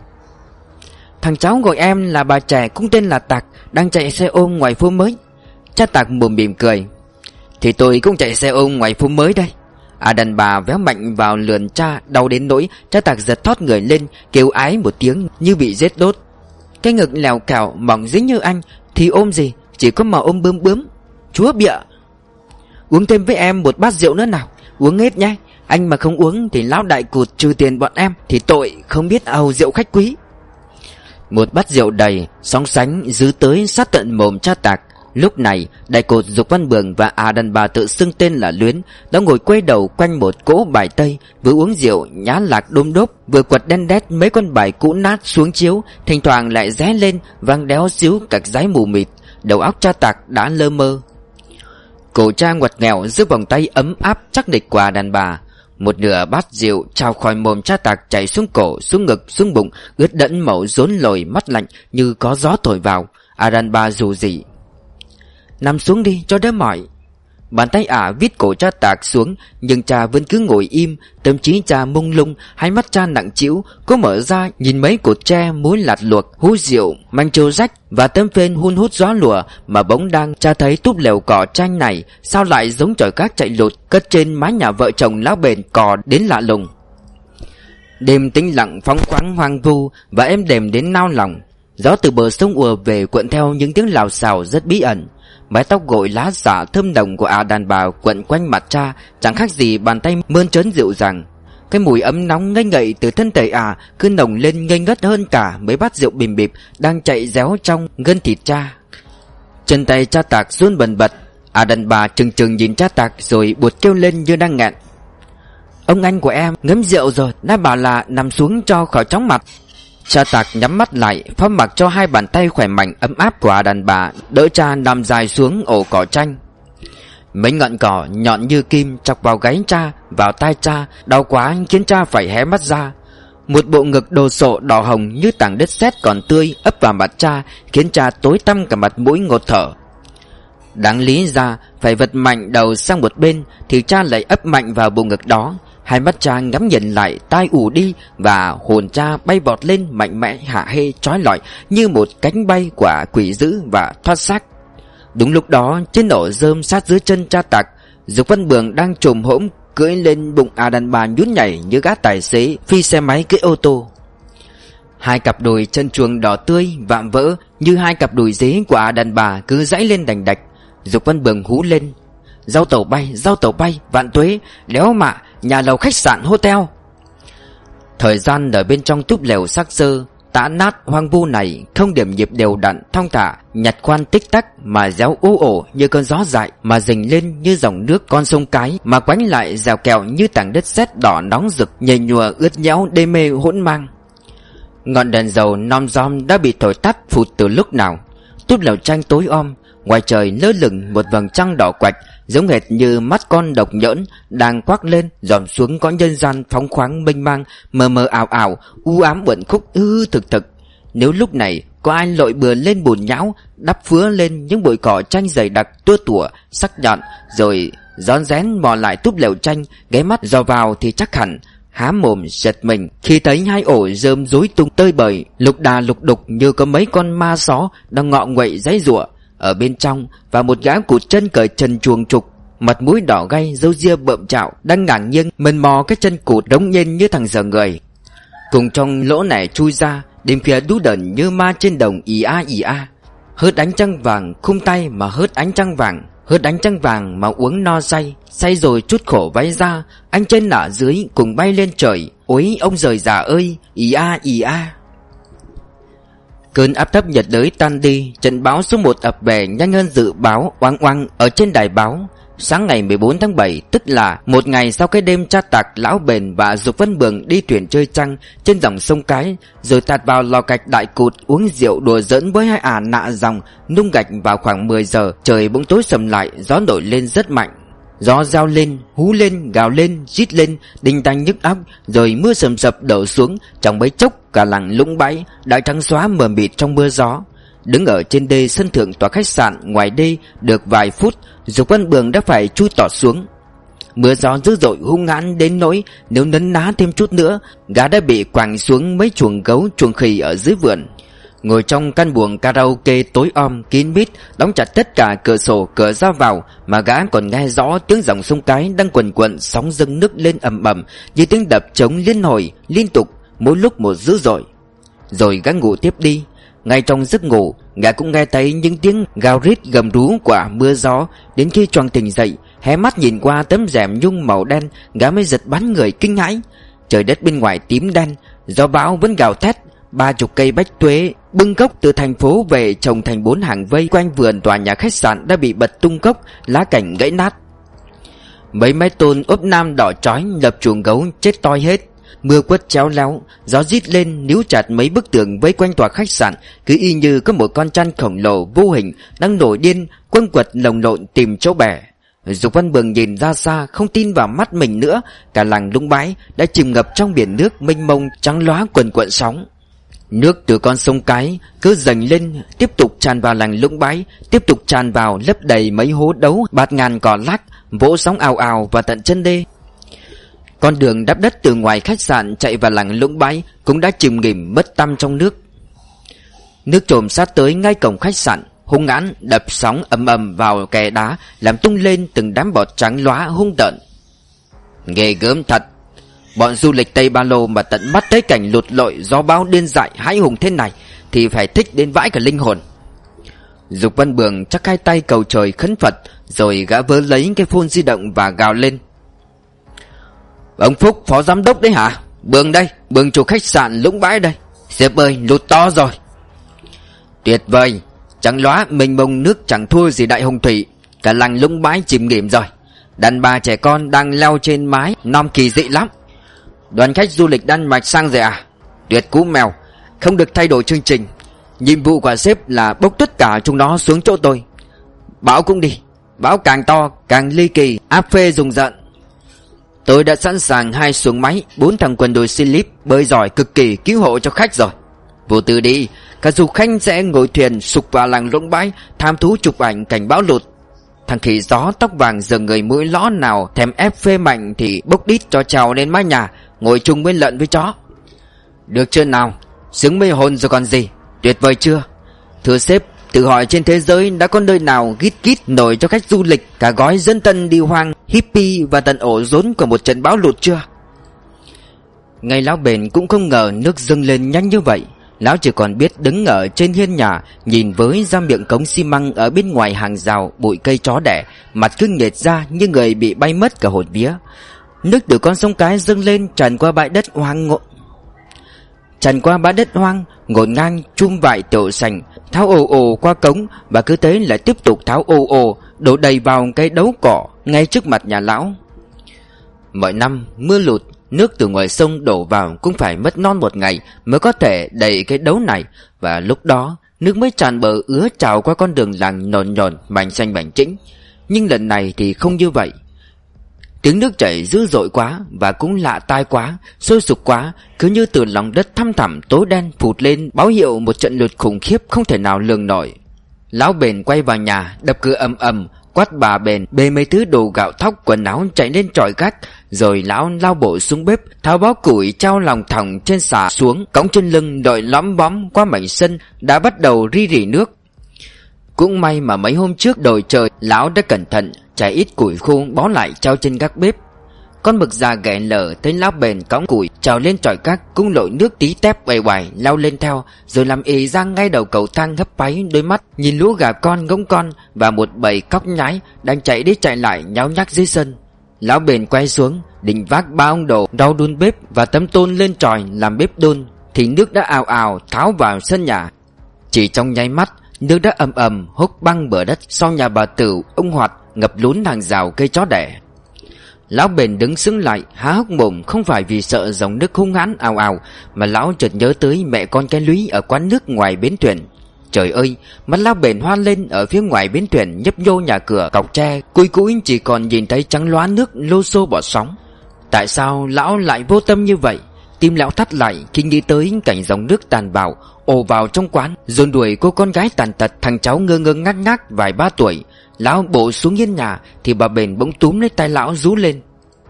[SPEAKER 1] Thằng cháu gọi em là bà trẻ cũng tên là Tạc, đang chạy xe ôm ngoài phố mới. Cha Tạc mồm mỉm cười. Thì tôi cũng chạy xe ôm ngoài phố mới đây. À đàn bà véo mạnh vào lườn cha, đau đến nỗi cha Tạc giật thót người lên, kêu ái một tiếng như bị giết đốt. Cái ngực lèo cào mỏng dính như anh thì ôm gì, chỉ có mà ôm bướm bướm. Chúa bịa. Uống thêm với em một bát rượu nữa nào. Uống hết nhé. Anh mà không uống thì lão Đại Cụt trừ tiền bọn em thì tội không biết ầu rượu khách quý. Một bát rượu đầy sóng sánh dứ tới sát tận mồm cha Tạc. Lúc này Đại Cụt, Dục Văn Bường và à đàn bà tự xưng tên là Luyến đã ngồi quay đầu quanh một cỗ bài tây, vừa uống rượu nhá lạc đôm đốp, vừa quật đen đét mấy con bài cũ nát xuống chiếu, thỉnh thoảng lại ré lên vang đéo xíu cạch giái mù mịt. Đầu óc cha Tạc đã lơ mơ. Cổ cha ngoặt nghèo giữa vòng tay ấm áp chắc địch của à đàn bà. Một nửa bát rượu trào khỏi mồm cha Tạc chảy xuống cổ, xuống ngực, xuống bụng, ướt đẫm màu rốn lồi, mắt lạnh như có gió thổi vào. À đàn bà rủ rỉ. Nằm xuống đi cho đỡ mỏi. Bàn tay ả vít cổ cha Tạc xuống, nhưng cha vẫn cứ ngồi im. Tâm trí cha mông lung, hai mắt cha nặng trĩu, cố mở ra nhìn mấy cột tre muối lạt luộc, hú rượu, manh trâu rách và tấm phên hun hút gió lùa. Mà bỗng đang cha thấy túp lều cỏ tranh này sao lại giống chòi cát chạy lụt cất trên mái nhà vợ chồng lão bền cò đến lạ lùng. Đêm tĩnh lặng phóng khoáng hoang vu và êm đềm đến nao lòng. Gió từ bờ sông ùa về cuộn theo những tiếng lào xào rất bí ẩn. Mái tóc gội lá xả thơm nồng của à đàn bà quấn quanh mặt cha, chẳng khác gì bàn tay mơn trớn dịu dàng. Cái mùi ấm nóng ngây ngậy từ thân thể à cứ nồng lên ngây ngất hơn cả mấy bát rượu bìm bịp đang chạy réo trong gân thịt cha. Chân tay cha Tạc run bần bật. À đàn bà trừng trừng nhìn cha Tạc rồi buột kêu lên như đang nghẹn. Ông anh của em ngấm rượu rồi, đã bảo là nằm xuống cho khỏi chóng mặt. Cha Tạc nhắm mắt lại, phó mặc cho hai bàn tay khỏe mạnh ấm áp của đàn bà đỡ cha nằm dài xuống ổ cỏ tranh. Mấy ngọn cỏ nhọn như kim chọc vào gáy cha, vào tai cha, đau quá khiến cha phải hé mắt ra. Một bộ ngực đồ sộ đỏ hồng như tảng đất sét còn tươi ấp vào mặt cha, khiến cha tối tăm cả mặt mũi ngột thở. Đáng lý ra phải vật mạnh đầu sang một bên thì cha lại ấp mạnh vào bộ ngực đó. Hai mắt cha ngắm nhìn lại, tai ù đi và hồn cha bay vọt lên mạnh mẽ hả hê trói lọi như một cánh bay của quỷ dữ và thoát xác. Đúng lúc đó trên ổ rơm sát dưới chân cha Tạc, Dục Văn Bường đang trồm hổm cưỡi lên bụng à đàn bà nhún nhảy như gã tài xế phi xe máy cưỡi ô tô. Hai cặp đùi chân chuồng đỏ tươi vạm vỡ như hai cặp đùi dế của à đàn bà cứ giãy lên đành đạch. Dục Văn Bường hú lên. Rau tàu bay, rau tàu bay, vạn tuế, léo mạ, nhà lầu khách sạn hotel. Thời gian ở bên trong túp lều xác xơ tã nát hoang vu này không điểm nhịp đều đặn thong thả, nhặt khoan tích tắc mà réo ú ổ như cơn gió dại, mà rình lên như dòng nước con sông cái, mà quánh lại dẻo kẹo như tảng đất sét đỏ nóng rực nhầy nhùa ướt nhẽo đê mê hỗn mang. Ngọn đèn dầu nom rom đã bị thổi tắt phụt từ lúc nào. Túp lều tranh tối om, ngoài trời lơ lửng một vầng trăng đỏ quạch, giống hệt như mắt con độc nhỡn đang quắc lên dòm xuống cõi nhân gian phóng khoáng mênh mang, mờ mờ ảo ảo, u ám uẩn khúc ư thực thực. Nếu lúc này có ai lội bừa lên bùn nhão, đắp phứa lên những bụi cỏ tranh dày đặc tua tủa sắc nhọn, rồi rón rén mò lại túp lều tranh, ghé mắt dò vào thì chắc hẳn há mồm giật mình khi thấy hai ổ rơm rối tung tơi bời, lục đà lục đục như có mấy con ma só đang ngọ nguậy giãy giụa ở bên trong, và một gã cụt chân cởi trần chuồng trục, mặt mũi đỏ gay, râu ria bợm chạo, đang ngả nghiêng mần mò cái chân cụt đống nhiên như thằng dở người. Cùng trong lỗ này chui ra, đêm phía đú đần như ma trên đồng ì a ì a. Hớt ánh trăng vàng khum tay mà hớt ánh trăng vàng, hớt ánh trăng vàng mà uống no say, say rồi chút khổ váy ra, anh trên nả dưới cùng bay lên trời. Ôi ông rời già ơi, ì a ì a. Cơn áp thấp nhiệt đới tan đi, trận bão số một ập về nhanh hơn dự báo oang oang ở trên đài báo. Sáng ngày mười bốn tháng bảy, tức là một ngày sau cái đêm cha tạc Lão Bền và Dục Văn Bường đi thuyền chơi trăng trên dòng sông Cái, rồi tạt vào lò gạch Đại Cụt uống rượu đùa giỡn với hai ả nạ dòng nung gạch. Vào khoảng mười giờ, trời bỗng tối sầm lại, gió nổi lên rất mạnh. Gió rao lên, hú lên, gào lên, rít lên, đinh tai nhức óc, rồi mưa sầm sập đổ xuống. Trong bấy chốc cả làng lũng bãi đã trắng xóa mờ mịt trong mưa gió. Đứng ở trên đê sân thượng tòa khách sạn ngoài đê được vài phút, Dục Văn Bường đã phải chui tọt xuống. Mưa gió dữ dội hung hãn đến nỗi nếu nấn ná thêm chút nữa, gã đã bị quàng xuống mấy chuồng gấu chuồng khỉ ở dưới vườn. Ngồi trong căn buồng karaoke tối om kín mít, đóng chặt tất cả cửa sổ cửa ra vào, mà gã còn nghe rõ tiếng dòng sông Cái đang quần quận sóng dâng nước lên ầm ầm như tiếng đập trống liên hồi liên tục, mỗi lúc một dữ dội. Rồi gã ngủ tiếp đi. Ngay trong giấc ngủ, gã cũng nghe thấy những tiếng gào rít gầm rú của mưa gió. Đến khi choàng tỉnh dậy, hé mắt nhìn qua tấm rèm nhung màu đen, gã mới giật bắn người kinh hãi. Trời đất bên ngoài tím đen, gió bão vẫn gào thét. Ba chục cây bách tuế bưng gốc từ thành phố về trồng thành bốn hàng vây quanh vườn tòa nhà khách sạn đã bị bật tung gốc, lá cành gãy nát. Mấy mái tôn ốp nam đỏ chói lập chuồng gấu chết toi hết. Mưa quất chéo léo, gió rít lên níu chặt mấy bức tường vây quanh tòa khách sạn, cứ y như có một con chăn khổng lồ vô hình đang nổi điên quấn quật lồng lộn tìm chỗ bẻ. Dục Văn Bường nhìn ra xa không tin vào mắt mình nữa, cả làng Lũng Bãi đã chìm ngập trong biển nước mênh mông trắng loá quần quận sóng. Nước từ con sông Cái cứ dâng lên, tiếp tục tràn vào làng Lũng Bãi, tiếp tục tràn vào lấp đầy mấy hố đấu bạt ngàn cỏ lác, vỗ sóng ào ào vào tận chân đê. Con đường đắp đất từ ngoài khách sạn chạy vào làng Lũng Bãi cũng đã chìm nghỉm mất tăm trong nước. Nước trồm sát tới ngay cổng khách sạn, hung hãn đập sóng ầm ầm vào kè đá, làm tung lên từng đám bọt trắng lóa hung tợn. Ghê gớm thật. Bọn du lịch Tây Ba Lô mà tận mắt thấy cảnh lụt lội gió bão điên dại hãi hùng thế này thì phải thích đến vãi cả linh hồn. Dục Văn Bường chắc hai tay cầu trời khấn Phật, rồi gã vớ lấy cái phone di động và gào lên. Ông Phúc, phó giám đốc đấy hả? Bường đây, Bường chủ khách sạn Lũng Bãi đây. Sếp ơi, lụt to rồi. Tuyệt vời, trắng lóa mênh mông nước chẳng thua gì Đại Hồng Thủy. Cả làng Lũng Bãi chìm nghỉm rồi. Đàn bà trẻ con đang leo trên mái, nom kỳ dị lắm. Đoàn khách du lịch Đan Mạch sang rồi à? Tuyệt cú mèo, không được thay đổi chương trình. Nhiệm vụ của sếp là bốc tất cả chúng nó xuống chỗ tôi. Bão cũng đi, bão càng to càng ly kỳ, áp phê rùng rợn. Tôi đã sẵn sàng hai xuồng máy, bốn thằng quần đùi slip bơi giỏi cực kỳ cứu hộ cho khách rồi. Vô tư đi, các du khách sẽ ngồi thuyền sục vào làng Lũng Bãi tham thú chụp ảnh cảnh bão lụt. Thằng khỉ gió tóc vàng giờ người mũi lõ nào thèm ép phê mạnh thì bốc đít cho trèo lên mái nhà, ngồi chung với lợn với chó. Được chưa nào? Xứng mê hồn rồi còn gì? Tuyệt vời chưa? Thưa sếp, tự hỏi trên thế giới đã có nơi nào gít kít nổi cho khách du lịch cả gói dân tân đi hoang, hippie và tận ổ rốn của một trận bão lụt chưa? Ngay Lão Bền cũng không ngờ nước dâng lên nhanh như vậy. Lão chỉ còn biết đứng ở trên hiên nhà, nhìn với ra miệng cống xi măng ở bên ngoài hàng rào bụi cây chó đẻ, mặt cứ nghệt ra như người bị bay mất cả hồn vía. Nước từ con sông Cái dâng lên tràn qua bãi đất hoang ngộ tràn qua bãi đất hoang ngổn ngang chum vải tiểu sành, tháo ồ ồ qua cống, và cứ thế lại tiếp tục tháo ồ ồ đổ đầy vào cái đấu cỏ ngay trước mặt nhà lão. Mọi năm mưa lụt, Nước từ ngoài sông đổ vào cũng phải mất non một ngày mới có thể đẩy cái đấu này. Và lúc đó nước mới tràn bờ ứa trào qua con đường làng nhòn nhòn, mảnh xanh mảnh chĩnh. Nhưng lần này thì không như vậy. Tiếng nước chảy dữ dội quá và cũng lạ tai quá, sôi sục quá, cứ như từ lòng đất thăm thẳm tối đen phụt lên, báo hiệu một trận lụt khủng khiếp không thể nào lường nổi. Lão Bền quay vào nhà, đập cửa ầm ầm, quát bà Bền bê mấy thứ đồ gạo thóc quần áo chạy lên chọi gác. Rồi lão lao bộ xuống bếp, tháo bó củi trao lòng thòng trên xà xuống, cõng chân lưng đội lõm bóm qua mảnh sân đã bắt đầu ri rỉ nước. Cũng may mà mấy hôm trước đồi trời lão đã cẩn thận chải ít củi khô bó lại trao trên gác bếp. Con mực già ghẻ lở thấy lão Bền cõng củi trào lên chọi gác cũng lội nước tí tép uể oải lao lên theo, rồi làm ì ra ngay đầu cầu thang hấp páy đôi mắt nhìn lũ gà con ngỗng con và một bầy cóc nhái đang chạy đi chạy lại nháo nhác dưới sân. Lão Bền quay xuống định vác ba ông đồ rau đun bếp và tấm tôn lên tròi làm bếp đun thì nước đã ào ào tháo vào sân nhà. Chỉ trong nháy mắt, nước đã ầm ầm húc băng bờ đất sau nhà bà Tửu, ông Hoạt, ngập lún hàng rào cây chó đẻ. Lão Bền đứng sững lại há hốc mồm, không phải vì sợ dòng nước hung hãn ào ào, mà lão chợt nhớ tới mẹ con cái lũy ở quán nước ngoài bến thuyền. Trời ơi, mắt lão Bền hoan lên. Ở phía ngoài bến thuyền nhấp nhô nhà cửa cọc tre cùi cũi chỉ còn nhìn thấy trắng loá nước lô xô bọt sóng. Tại sao lão lại vô tâm như vậy? Tim lão thắt lại khi nghĩ tới cảnh dòng nước tàn bạo ồ vào trong quán, dồn đuổi cô con gái tàn tật thằng cháu ngơ ngơ ngác ngác vài ba tuổi. Lão bộ xuống hiên nhà thì bà Bền bỗng túm lấy tay lão rú lên: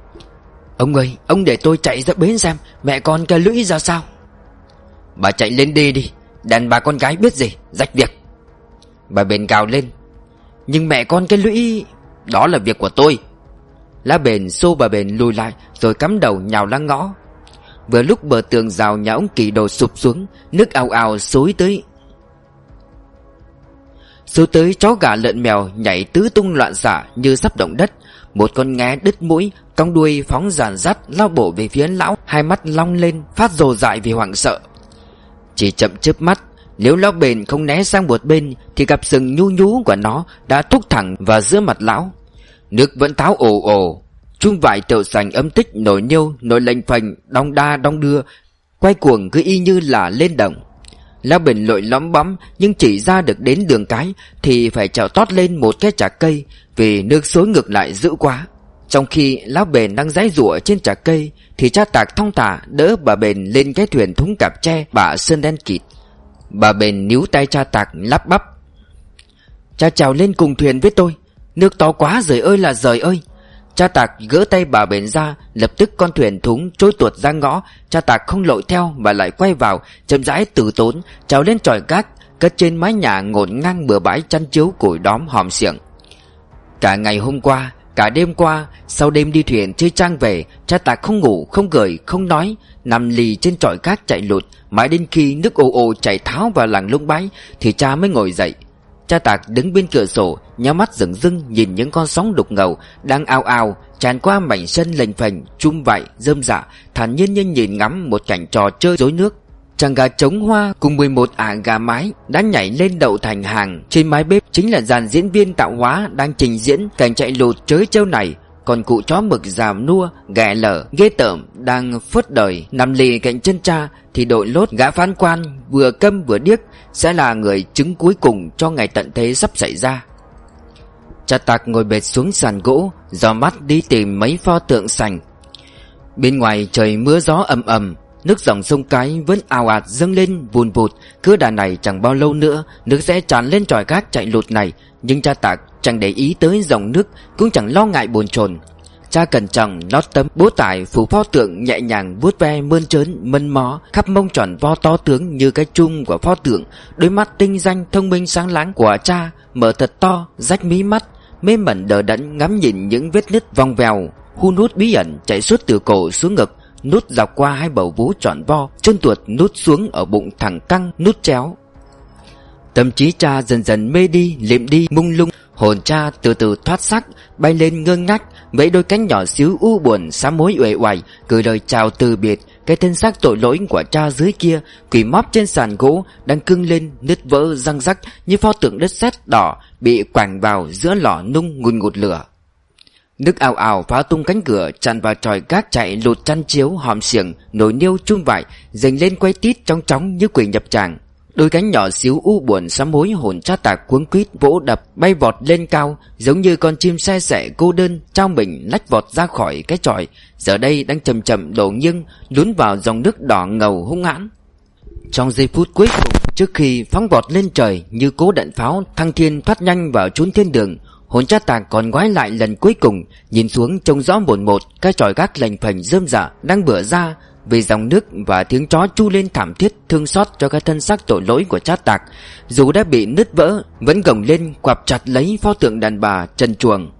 [SPEAKER 1] "Ông ơi, ông để tôi chạy ra bến xem mẹ con cái lũy ra sao." "Bà chạy lên đi đi, đàn bà con gái biết gì, rách việc." Bà Bền gào lên: "Nhưng mẹ con cái lũy..." "Đó là việc của tôi." Lá Bền xô bà Bền lùi lại rồi cắm đầu nhào ra ngõ. Vừa lúc bờ tường rào nhà ông Kỳ đổ sụp xuống, nước ào ào xối tới xối tới chó gà lợn mèo nhảy tứ tung loạn xạ như sắp động đất. Một con nghé đứt mũi, cong đuôi phóng dàn dắt lao bộ về phía lão, hai mắt long lên phát rồ dại vì hoảng sợ. Chỉ chậm chớp mắt, nếu lão Bền không né sang một bên thì cặp sừng nhu nhú của nó đã thúc thẳng vào giữa mặt lão. Nước vẫn tháo ồ ồ, chung vải tệu sành ấm tích nổi niêu nổi lềnh phềnh đong đa đong đưa, quay cuồng cứ y như là lên đồng. Lão Bền lội lõm bõm nhưng chỉ ra được đến đường cái thì phải trèo tót lên một cái chạc cây vì nước xối ngược lại dữ quá. Trong khi lão Bền đang giãy giụa trên chạc cây thì cha Tạc thong thả đỡ bà Bền lên cái thuyền thúng cạp tre bả sơn đen kịt. Bà Bền níu tay cha Tạc lắp bắp: "Cha trèo lên cùng thuyền với tôi, nước to quá rời ơi là rời ơi." Cha Tạc gỡ tay bà Bền ra, lập tức con thuyền thúng trôi tuột ra ngõ. Cha Tạc không lội theo mà lại quay vào, chậm rãi từ tốn trèo lên chòi gác cất trên mái nhà ngổn ngang bừa bãi chăn chiếu củi đóm hòm xiểng. Cả ngày hôm qua, cả đêm qua, sau đêm đi thuyền chơi trang về, cha Tạc không ngủ, không gởi, không nói, nằm lì trên chòi gác chạy lụt, mãi đến khi nước ồ ồ chảy tháo vào làng Lũng Bãi thì cha mới ngồi dậy. Cha Tạc đứng bên cửa sổ, nhắm mắt dửng dưng nhìn những con sóng đục ngầu đang ào ào tràn qua mảnh sân lềnh phềnh chum vải rơm rạ, thản nhiên như nhìn ngắm một cảnh trò chơi rối nước. Chàng gà trống hoa cùng mười một ả gà mái đã nhảy lên đậu thành hàng trên mái bếp, chính là dàn diễn viên tạo hóa đang trình diễn cảnh chạy lụt trới trêu này. Còn cụ chó mực già nua ghẻ lở ghê tởm đang phớt đời nằm lì cạnh chân cha thì đội lốt gã phán quan vừa câm vừa điếc sẽ là người chứng cuối cùng cho ngày tận thế sắp xảy ra. Cha Tạc ngồi bệt xuống sàn gỗ, dò mắt đi tìm mấy pho tượng sành. Bên ngoài trời mưa gió ầm ầm, nước dòng sông Cái vẫn ào ạt dâng lên vùn vụt. Cứ đà này chẳng bao lâu nữa nước sẽ tràn lên chòi gác chạy lụt này. Nhưng cha Tạc chẳng để ý tới dòng nước, cũng chẳng lo ngại bồn chồn. Cha cẩn trọng lót tấm bố tải phủ pho tượng, nhẹ nhàng vuốt ve mơn trớn mân mó khắp mông tròn vo to tướng như cái chung của pho tượng. Đôi mắt tinh danh thông minh sáng láng của cha mở thật to, rách mí mắt, mê mẩn đờ đẫn ngắm nhìn những vết nứt vòng vèo hun hút bí ẩn chạy suốt từ cổ xuống ngực, nút dọc qua hai bầu vú tròn vo, chân tuột nút xuống ở bụng thẳng căng nút chéo. Tâm trí cha dần dần mê đi, liệm đi, mông lung. Hồn cha từ từ thoát xác, bay lên ngơ ngác, mấy đôi cánh nhỏ xíu u buồn sám hối uể oải gửi lời chào từ biệt cái thân xác tội lỗi của cha dưới kia, quỳ móp trên sàn gỗ đang cưng lên nứt vỡ răng rắc như pho tượng đất sét đỏ bị quẳng vào giữa lò nung ngùn ngụt lửa. Nước ào ào phá tung cánh cửa, tràn vào tròi gác chạy, lột chăn chiếu, hòm xiềng, nồi niêu, chum vải, dành lên quay tít trong chóng như quỷ nhập tràng. Đôi cánh nhỏ xíu u buồn sám hối hồn cha tạc cuống quýt vỗ đập bay vọt lên cao, giống như con chim xe sẻ cô đơn trao mình lách vọt ra khỏi cái chòi, giờ đây đang chậm chậm đổ nghiêng lún vào dòng nước đỏ ngầu hung hãn. Trong giây phút cuối cùng trước khi phóng vọt lên trời như cố đạn pháo, thăng thiên thoát nhanh vào chốn thiên đường, hồn cha tạc còn ngoái lại lần cuối cùng, nhìn xuống trông rõ một một cái chòi gác lành phành rơm rạ đang bửa ra vì dòng nước và tiếng chó chu lên thảm thiết thương xót cho cái thân xác tội lỗi của cha tạc, dù đã bị nứt vỡ vẫn gồng lên quặp chặt lấy pho tượng đàn bà trần truồng.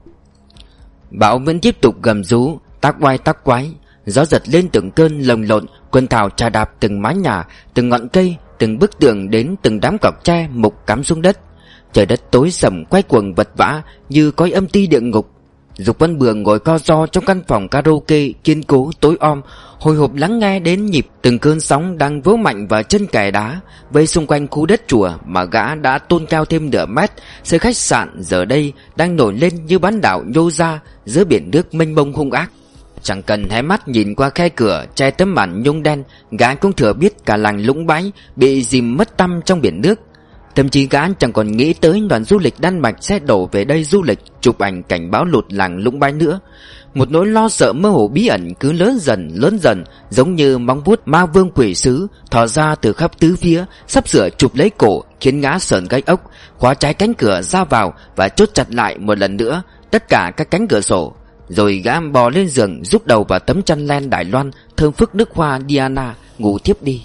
[SPEAKER 1] Bão vẫn tiếp tục gầm rú tác oai tác quái, gió giật lên từng cơn lồng lộn, quân thảo trà đạp từng mái nhà, từng ngọn cây, từng bức tường, đến từng đám cọc tre mục cắm xuống đất. Trời đất tối sầm quay cuồng vật vã như cõi âm ti địa ngục. Dục Văn Bường ngồi co ro trong căn phòng karaoke kiên cố tối om, hồi hộp lắng nghe đến nhịp từng cơn sóng đang vỗ mạnh vào chân kè đá vây xung quanh khu đất chùa mà gã đã tôn cao thêm nửa mét. Xây khách sạn giờ đây đang nổi lên như bán đảo nhô ra giữa biển nước mênh mông hung ác. Chẳng cần hé mắt nhìn qua khe cửa che tấm màn nhung đen, gã cũng thừa biết cả làng Lũng Bãi bị dìm mất tăm trong biển nước. Thậm chí gã chẳng còn nghĩ tới đoàn du lịch Đan Mạch sẽ đổ về đây du lịch chụp ảnh cảnh báo lụt làng Lũng Bãi nữa. Một nỗi lo sợ mơ hồ bí ẩn cứ lớn dần lớn dần, giống như móng vuốt ma vương quỷ sứ thò ra từ khắp tứ phía, sắp sửa chụp lấy cổ, khiến gã sởn gai ốc, khóa trái cánh cửa ra vào và chốt chặt lại một lần nữa tất cả các cánh cửa sổ. Rồi gã bò lên giường, rúc đầu vào tấm chăn len Đài Loan thơm phức nước hoa Diana, ngủ thiếp đi.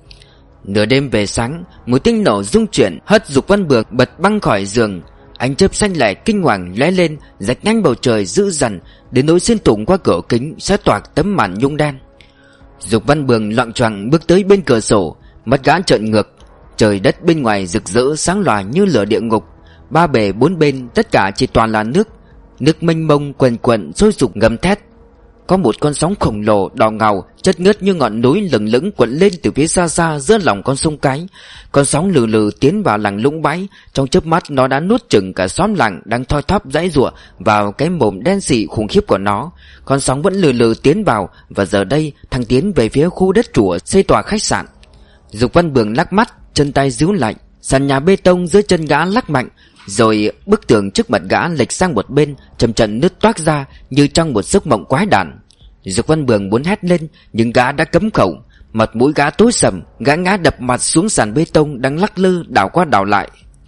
[SPEAKER 1] Nửa đêm về sáng, một tiếng nổ rung chuyển hất Dục Văn Bường bật băng khỏi giường. Ánh chớp xanh lẻ kinh hoàng lóe lên, rạch nhanh bầu trời dữ dằn, đến nỗi xuyên thủng qua cửa kính xé toạc tấm màn nhung đen. Dục Văn Bường loạng choạng bước tới bên cửa sổ, mắt gã trợn ngược. Trời đất bên ngoài rực rỡ sáng lòa như lửa địa ngục, ba bề bốn bên tất cả chỉ toàn là nước. Nước mênh mông quần quần sôi sục gầm thét. Có một con sóng khổng lồ đỏ ngầu chất ngất như ngọn núi lừng lững cuộn lên từ phía xa xa giữa lòng con sông Cái. Con sóng lừ lừ tiến vào làng Lũng Bãi, trong chớp mắt nó đã nuốt chửng cả xóm làng đang thoi thóp giãy giụa vào cái mồm đen sì khủng khiếp của nó. Con sóng vẫn lừ lừ tiến vào, và giờ đây thằng tiến về phía khu đất chùa xây tòa khách sạn. Dục Văn Bường lắc mắt, chân tay ríu lạnh, sàn nhà bê tông dưới chân gã lắc mạnh, rồi bức tường trước mặt gã lệch sang một bên, chầm chậm nứt toác ra như trong một giấc mộng quái đản. Dục Văn Bường muốn hét lên, nhưng gã đã cấm khẩu. Mặt mũi gã tối sầm, gã ngã đập mặt xuống sàn bê tông đang lắc lư đảo qua đảo lại.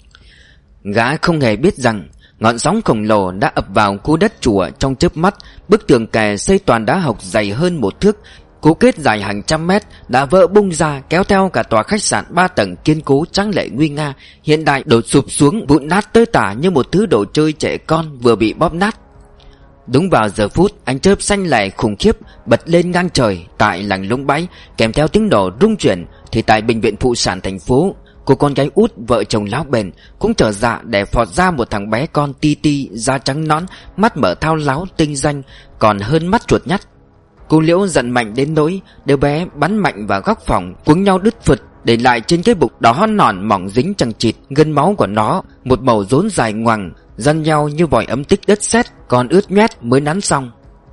[SPEAKER 1] Gã không hề biết rằng ngọn sóng khổng lồ đã ập vào khu đất chùa trong chớp mắt. Bức tường kè xây toàn đá hộc dày hơn một thước, cố kết dài hàng trăm mét đã vỡ bung ra, kéo theo cả tòa khách sạn ba tầng kiên cố tráng lệ nguy nga hiện đại đổ sụp xuống vụn nát tơi tả như một thứ đồ chơi trẻ con vừa bị bóp nát. Đúng vào giờ phút ánh chớp xanh lẻ khủng khiếp bật lên ngang trời tại làng Lũng Bãi, kèm theo tiếng nổ rung chuyển, thì tại bệnh viện phụ sản thành phố, cô con gái út vợ chồng lão bền cũng trở dạ để phọt ra một thằng bé con ti ti, da trắng nõn, mắt mở thao láo tinh danh, còn hơn mắt chuột nhắt. Cô Liễu giận mạnh đến nỗi đứa bé bắn mạnh vào góc phòng, cuống nhau đứt phật, để lại trên cái bụng đỏ hon nòn mỏng dính chằng chịt gân máu của nó một màu rốn dài ngoằng dăn nhau như vòi ấm tích đất sét, còn ướt nhét mới nắn xong.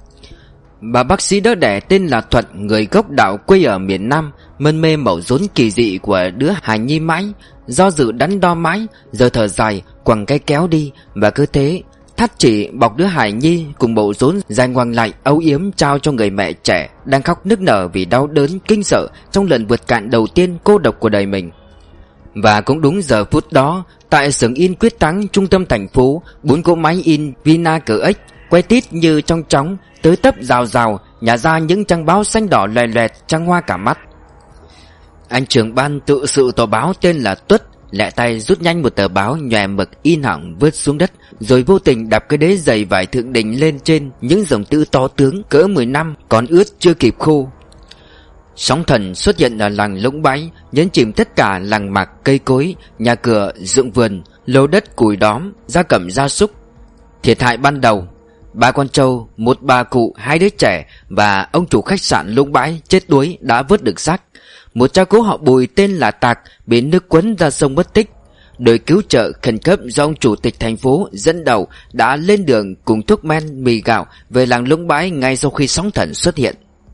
[SPEAKER 1] Bà bác sĩ đỡ đẻ tên là Thuận, người gốc đạo quê ở miền Nam, mân mê mẩu rốn kỳ dị của đứa hài nhi mãi, do dự đắn đo mãi, giờ thở dài quẳng cái kéo đi, và cứ thế thắt chỉ bọc đứa hài nhi cùng bộ rốn dài ngoằng lại âu yếm trao cho người mẹ trẻ đang khóc nức nở vì đau đớn kinh sợ trong lần vượt cạn đầu tiên cô độc của đời mình. Và cũng đúng giờ phút đó, tại xưởng in Quyết Thắng trung tâm thành phố, bốn cỗ máy in Vina cờ ếch quay tít như trong chóng tới tấp rào rào nhả ra những trang báo xanh đỏ loè loẹt trăng hoa cả mắt. Anh trưởng ban tự sự tờ báo tên là Tuất lẹ tay rút nhanh một tờ báo nhòe mực in hỏng vứt xuống đất, rồi vô tình đạp cái đế giày vải thượng đỉnh lên trên những dòng chữ to tướng cỡ mười năm còn ướt chưa kịp khô. Sóng thần xuất hiện ở làng Lũng Bãi, nhấn chìm tất cả làng mạc cây cối, nhà cửa, ruộng vườn, lô đất củi đóm, gia cầm gia súc. Thiệt hại ban đầu: ba con trâu, một bà cụ, hai đứa trẻ và ông chủ khách sạn Lũng Bãi chết đuối đã vớt được xác. Một cha cố họ Bùi tên là Tạc bị nước cuốn ra sông mất tích. Đội cứu trợ khẩn cấp do ông chủ tịch thành phố dẫn đầu đã lên đường cùng thuốc men, mì gạo về làng Lũng Bãi ngay sau khi sóng thần xuất hiện.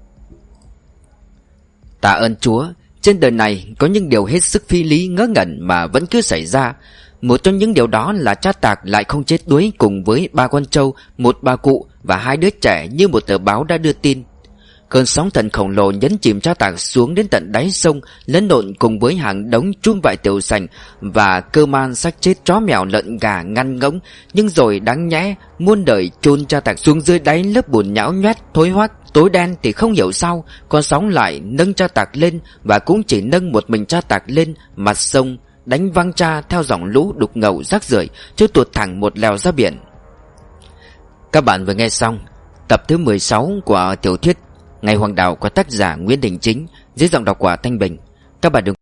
[SPEAKER 1] Tạ ơn Chúa, trên đời này có những điều hết sức phi lý ngớ ngẩn mà vẫn cứ xảy ra. Một trong những điều đó là cha Tạc lại không chết đuối cùng với ba con trâu, một bà cụ và hai đứa trẻ như một tờ báo đã đưa tin. Cơn sóng thần khổng lồ nhấn chìm cha Tạc xuống đến tận đáy sông, lẫn lộn cùng với hàng đống chum vại tiểu sành và cơ man xác chết chó mèo lợn gà ngăn ngỗng. Nhưng rồi đáng nhẽ muôn đời chôn cha Tạc xuống dưới đáy lớp bùn nhão nhoét thối hoắc tối đen thì không hiểu sao con sóng lại nâng cha Tạc lên, và cũng chỉ nâng một mình cha Tạc lên mặt sông, đánh văng cha theo dòng lũ đục ngầu rác rưởi, chứ tuột thẳng một lèo ra biển. Các bạn vừa nghe xong tập thứ mười sáu của tiểu thuyết Ngày Hoàng Đạo của tác giả Nguyễn Đình Chính dưới giọng đọc của Thanh Bình. Các bạn đừng